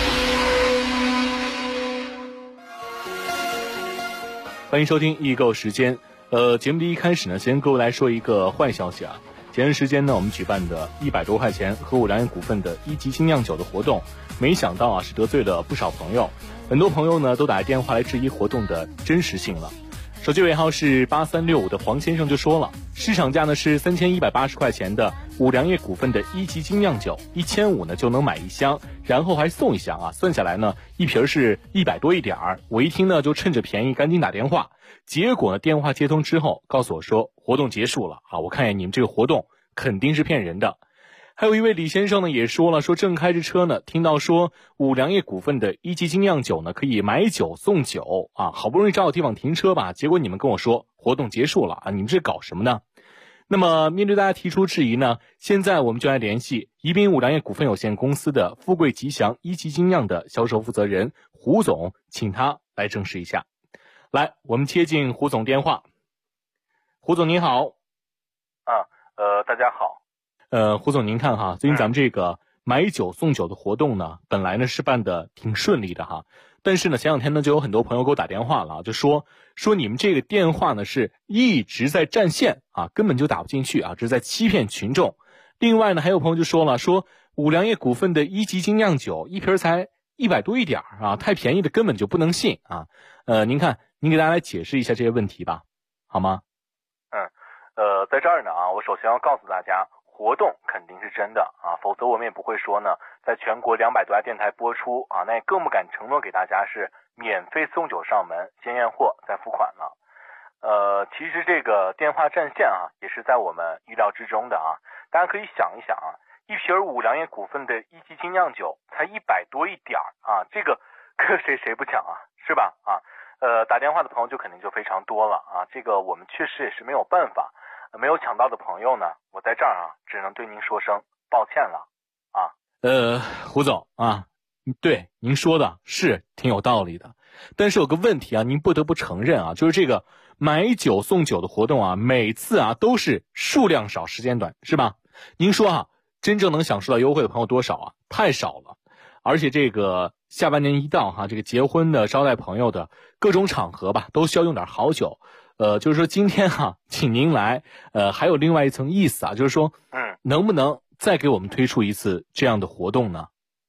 欢迎收听易购时间。节目的一开始呢，先各位来说一个坏消息啊。前段时间呢，我们举办的100多块钱和5粮液股份的1级精酿酒的活动，没想到啊是得罪了不少朋友。很多朋友呢都打电话来质疑活动的真实性了。手机尾号是8365的黄先生就说了，市场价呢是3180块钱的5粮液股份的1级精酿酒，1500呢就能买1箱，然后还送1箱啊，算下来呢一瓶是100多一点儿。我一听呢就趁着便宜赶紧打电话，结果呢电话接通之后告诉我说活动结束了啊，我看见你们这个活动肯定是骗人的。还有一位李先生呢也说了，说正开着车呢，听到说5粮液股份的1级精酿酒呢可以买酒送酒啊，好不容易找到地方停车吧，结果你们跟我说活动结束了啊，你们这搞什么呢？那么面对大家提出质疑呢，现在我们就来联系宜宾5粮液股份有限公司的富贵吉祥1级精酿的销售负责人胡总，请他来证实一下。来，我们接进胡总电话。胡总您好。 大家好。 胡总您看哈，最近咱们这个买酒送酒的活动呢，本来呢是办的挺顺利的哈，但是呢前两天呢就有很多朋友给我打电话了，就说你们这个电话呢是一直在占线啊，根本就打不进去啊，这是在欺骗群众。另外呢还有朋友就说了，说5粮液股份的1级精酿酒一瓶才100多一点啊，太便宜的根本就不能信啊。您看您给大家来解释一下这些问题吧，好吗？ 在这儿呢啊，我首先要告诉大家，活动肯定是真的啊，否则我们也不会说呢，在全国200多家电台播出啊，那也更不敢承诺给大家是免费送酒上门，先验货再付款了。其实这个电话占线啊，也是在我们预料之中的啊。大家可以想一想啊，一瓶5粮液股份的1级精酿酒才100多一点啊，这个谁不抢啊，是吧？啊，打电话的朋友就肯定就非常多了啊，这个我们确实也是没有办法。没有抢到的朋友呢，我在这儿啊，只能对您说声抱歉了啊。 胡总啊，对您说的是挺有道理的，但是有个问题啊，您不得不承认啊，就是这个买酒送酒的活动啊，每次啊都是数量少时间短，是吧？您说啊，真正能享受到优惠的朋友多少啊？太少了。而且这个下半年一到哈，这个结婚的、招待朋友的各种场合吧，都需要用点好酒。就是说今天哈，请您来，还有另外一层意思啊，就是说，能不能再给我们推出一次这样的活动呢？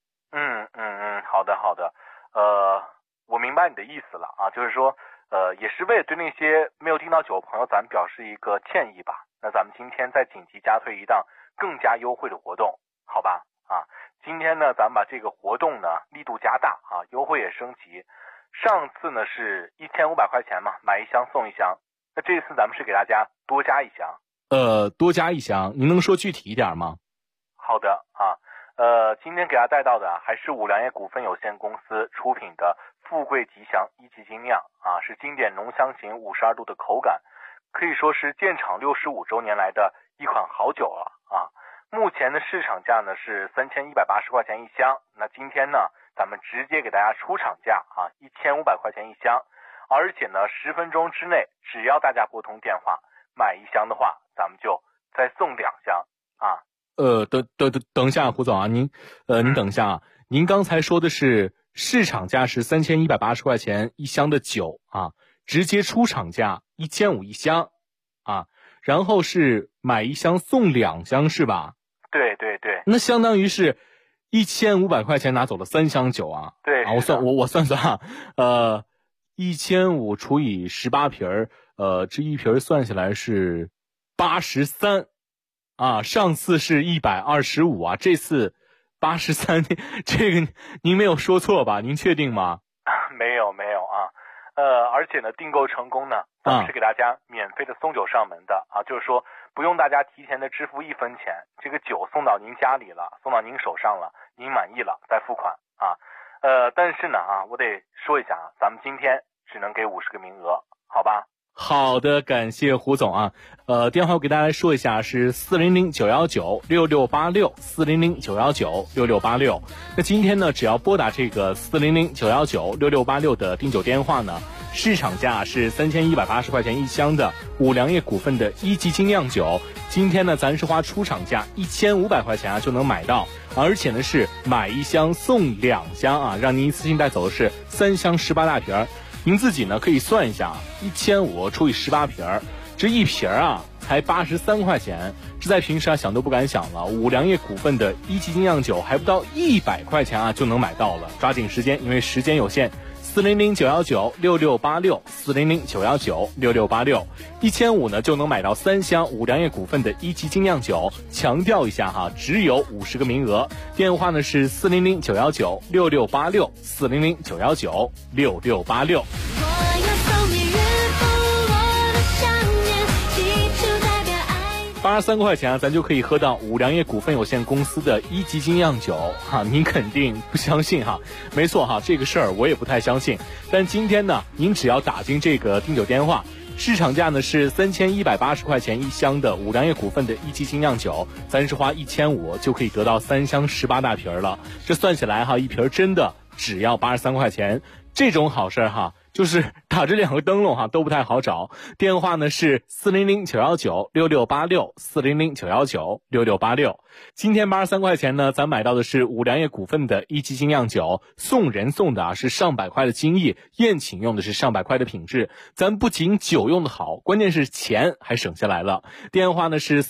好的，我明白你的意思了啊，就是说，也是为了对那些没有订到酒的朋友，咱们表示一个歉意吧。那咱们今天再紧急加推一档更加优惠的活动，好吧？啊，今天呢，咱们把这个活动呢力度加大啊，优惠也升级。上次呢是1500块钱嘛，买1箱送1箱，那这一次咱们是给大家多加1箱多加一箱，您能说具体一点吗？ 好的啊，今天给大家带到的还是五粮液股份有限公司出品的富贵吉祥一级精酿啊，是经典浓香型52度的口感，可以说是建厂65周年来的一款好酒了啊。目前的市场价呢是3180块钱一箱，那今天呢咱们直接给大家出厂价啊1500块钱一箱，而且呢10分钟之内只要大家拨通电话买一箱的话，咱们就再送2箱啊。 等一下，胡总啊，您等一下啊，您刚才说的是市场价是3180块钱一箱的酒啊，直接出厂价1500一箱啊，然后是买一箱送2箱是吧？ 对对对， 那相当于是1500块钱拿走了3箱酒啊。 对啊，我算啊，1500除以18瓶这一瓶算下来是83啊，上次是125啊，这次83，这个您没有说错吧？您确定吗？ 没有啊，而且呢，订购成功呢，咱们是给大家免费的送酒上门的啊，就是说不用大家提前的支付1分钱，这个酒送到您家里了，送到您手上了，您满意了再付款啊。但是呢啊，我得说一下啊，咱们今天只能给50个名额，好吧？ 好的，感谢胡总啊。电话我给大家说一下是400-919-6686，400-919-6686。那今天呢，只要拨打这个400-919-6686的订酒电话呢，市场价是3180块钱一箱的五粮液股份的1级精酿酒，今天呢咱是花出厂价1500块钱啊就能买到，而且呢是买一箱送2箱啊，让您一次性带走的是3箱18大瓶。您自己呢可以算一下，1500除以18瓶，这一瓶啊才83块钱，这在平时啊想都不敢想了。五粮液股份的1级精酿酒还不到100块钱啊就能买到了，抓紧时间，因为时间有限。400-919-6686，400-919-6686，1500呢就能买到3箱五粮液股份的1级精酿酒。强调一下哈，只有50个名额。电话呢是400-919-6686，400-919-6686。83块钱啊，咱就可以喝到五粮液股份有限公司的1级精酿酒哈，您肯定不相信哈？没错哈，这个事儿我也不太相信。但今天呢，您只要打进这个订酒电话，市场价呢是3180块钱一箱的五粮液股份的1级精酿酒，咱是花1500就可以得到3箱18大瓶了。这算起来哈，一瓶真的只要83块钱，这种好事哈。就是打这2个灯笼哈都不太好找，电话呢是400-919-6686，400-919-6686。今天83块钱呢，咱买到的是五粮液股份的1级精酿酒，送人送的是上百块的精益，宴请用的是上百块的品质。咱不仅酒用的好，关键是钱还省下来了。电话呢是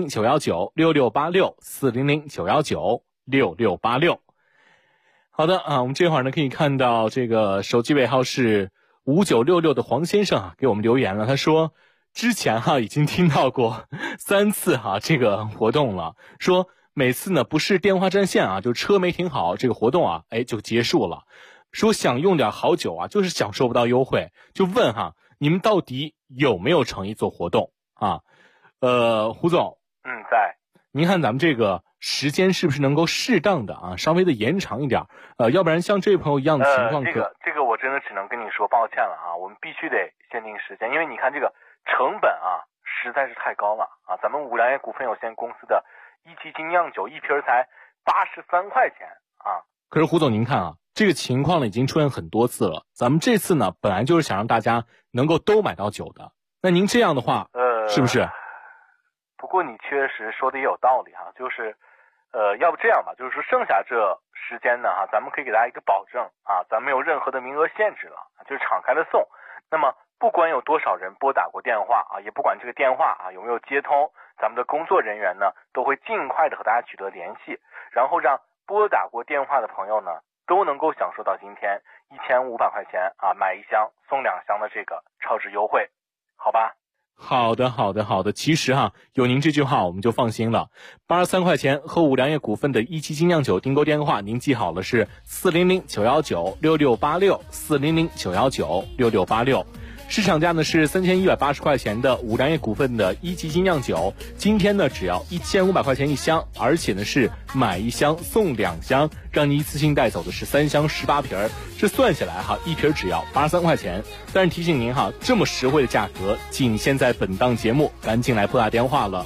400-919-6686，400-919-6686。好的啊，我们这会儿呢可以看到这个手机尾号是5966的黄先生啊给我们留言了，他说之前已经听到过3次这个活动了，说每次呢不是电话占线啊，就车没停好，这个活动就结束了。说想用点好酒就是享受不到优惠，就问你们到底有没有诚意做活动啊？胡总， 在。 您看咱们这个时间是不是能够适当的稍微的延长一点？要不然像这位朋友一样的情况这个我真的只能跟你说抱歉了我们必须得限定时间，因为你看这个成本实在是太高了咱们五粮液股份有限公司的1级精酿酒一瓶才83块钱可是胡总您看这个情况呢已经出现很多次了，咱们这次呢本来就是想让大家能够都买到酒的，那您这样的话是不是？ 不过你确实说的也有道理就是要不这样吧，就是说剩下这时间呢咱们可以给大家一个保证咱没有任何的名额限制了，就是敞开的送。那么不管有多少人拨打过电话也不管这个电话有没有接通，咱们的工作人员呢都会尽快的和大家取得联系，然后让拨打过电话的朋友呢都能够享受到今天1500块钱买1箱送2箱的这个超值优惠，好吧？ 好的，其实有您这句话我们就放心了。83块钱和五粮液股份的1级精酿酒订购电话您记好了，是400-919-6686，400-919-6686。 市场价呢是3180块钱的五粮液股份的一级精酿酒，今天呢只要1500块钱一箱，而且呢是买1箱送2箱，让你一次性带走的是3箱18瓶，这算下来一瓶只要83块钱。但是提醒您这么实惠的价格仅限在本档节目，赶紧来拨打电话了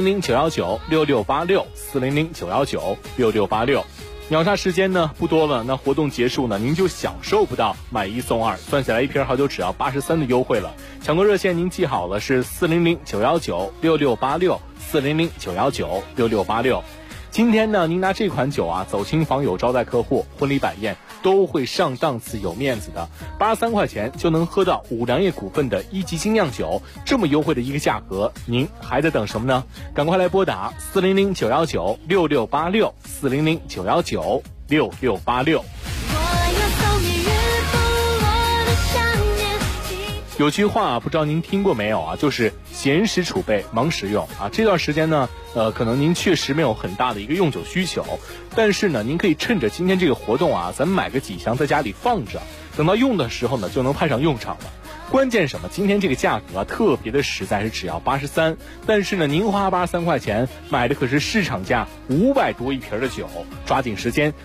，400-919-6686，400-919-6686。秒杀时间呢不多了，那活动结束呢，您就享受不到买1送2，算下来一瓶好酒只要83的优惠了。抢购热线您记好了，是400-919-6686，400-919-6686。今天呢，您拿这款酒走亲访友、招待客户、婚礼摆宴都会上档次、有面子的。83块钱就能喝到五粮液股份的一级精酿酒，这么优惠的一个价格，您还在等什么呢？赶快来拨打400-919-6686，400-919-6686。有句话不知道您听过没有就是闲时储备，忙时用这段时间呢，可能您确实没有很大的一个用酒需求，但是呢，您可以趁着今天这个活动咱们买个几箱在家里放着，等到用的时候呢，就能派上用场了。关键什么？今天这个价格特别的实在，是只要83，但是呢，您花83块钱买的可是市场价500多一瓶的酒，抓紧时间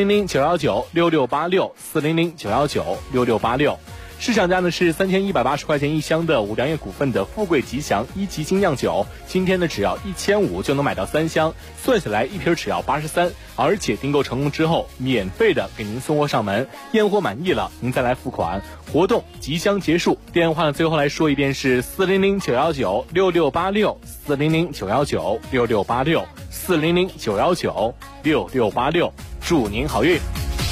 ，400-919-6686，400-919-6686。市场价呢是3180块钱一箱的五粮液股份的富贵吉祥一级精酿酒，今天呢只要1500就能买到3箱，算下来一瓶只要83，而且订购成功之后免费的给您送货上门，验货满意了您再来付款，活动即将结束。电话呢最后来说一遍是400-919-6686，400-919-6686，400-919-6686，祝您好运。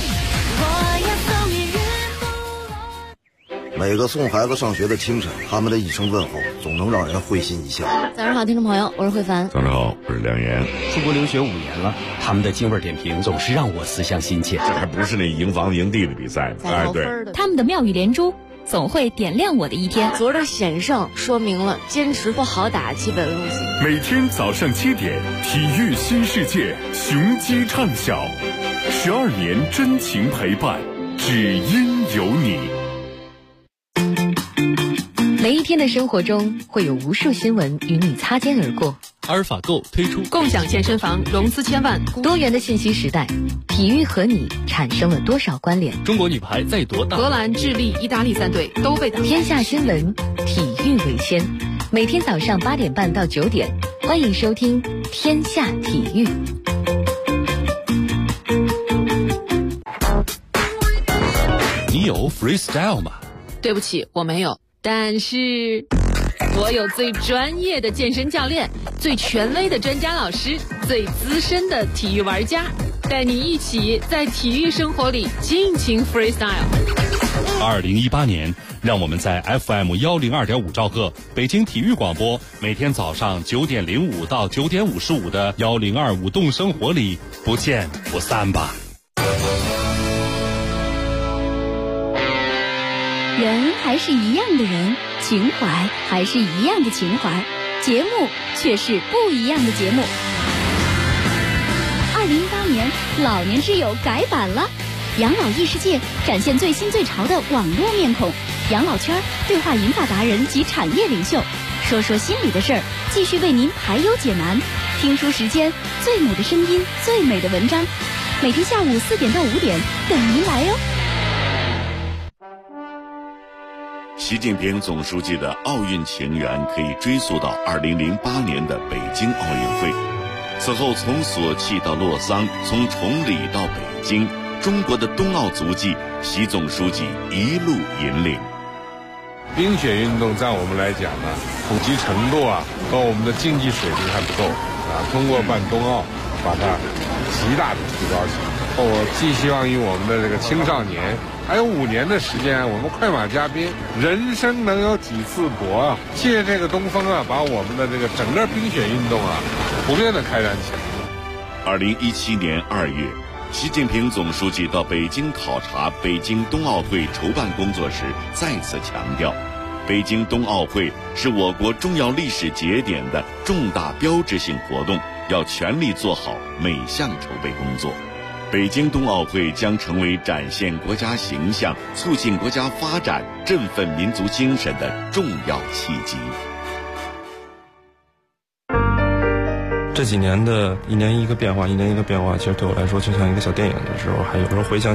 每个送孩子上学的清晨，他们的一声问候总能让人会心一笑。 早上好，听众朋友，我是慧凡。 早上好，我是梁岩。 出国留学5年了，他们的京味点评总是让我思乡心切。 这还不是那赢房赢地的比赛，对。 他们的妙语连珠总会点亮我的一天。 昨儿的险胜说明了坚持不好打基本路线。 每天早上7点，体育新世界，雄鸡唱晓，12年真情陪伴，只因有你。 每一天的生活中会有无数新闻与你擦肩而过。 阿尔法购推出共享健身房融资1000万。 多元的信息时代，体育和你产生了多少关联？ 中国女排再夺大。 荷兰、智利、意大利3队都被打。 天下新闻，体育为先。每天早上8点半到9点，欢迎收听天下体育。 你有 freestyle 吗？ 对不起，我没有。但是我有最专业的健身教练，最权威的专家老师，最资深的体育玩家，带你一起在体育生活里尽情 freestyle。 2018年，让我们在 FM 102.5兆赫北京体育广播，每天早上9点05到9点55的1025舞动生活里不见不散吧。 人还是一样的人，情怀还是一样的情怀，节目却是不一样的节目。2018年，老年之友改版了，养老异世界展现最新最潮的网络面孔，养老圈对话银发达人及产业领袖，说说心里的事儿，继续为您排忧解难。听书时间，最美的声音，最美的文章，每天下午4点到5点等您来哟。 习近平总书记的奥运情缘可以追溯到2008年的北京奥运会。此后从索契到洛桑，从崇礼到北京，中国的冬奥足迹，习总书记一路引领。 冰雪运动在我们来讲呢，普及程度和我们的竞技水平还不够通过办冬奥，把它极大的提高起来。我寄希望于我们的这个青少年，还有5年的时间，我们快马加鞭，人生能有几次搏借这个东风把我们的这个整个冰雪运动普遍的开展起来。 2017年2月，习近平总书记到北京考察北京冬奥会筹办工作时，再次强调，北京冬奥会是我国重要历史节点的重大标志性活动，要全力做好每项筹备工作。 北京冬奥会将成为展现国家形象、促进国家发展、振奋民族精神的重要契机。 这几年的一年一个变化，其实对我来说就像一个小电影的时候，还有时候回想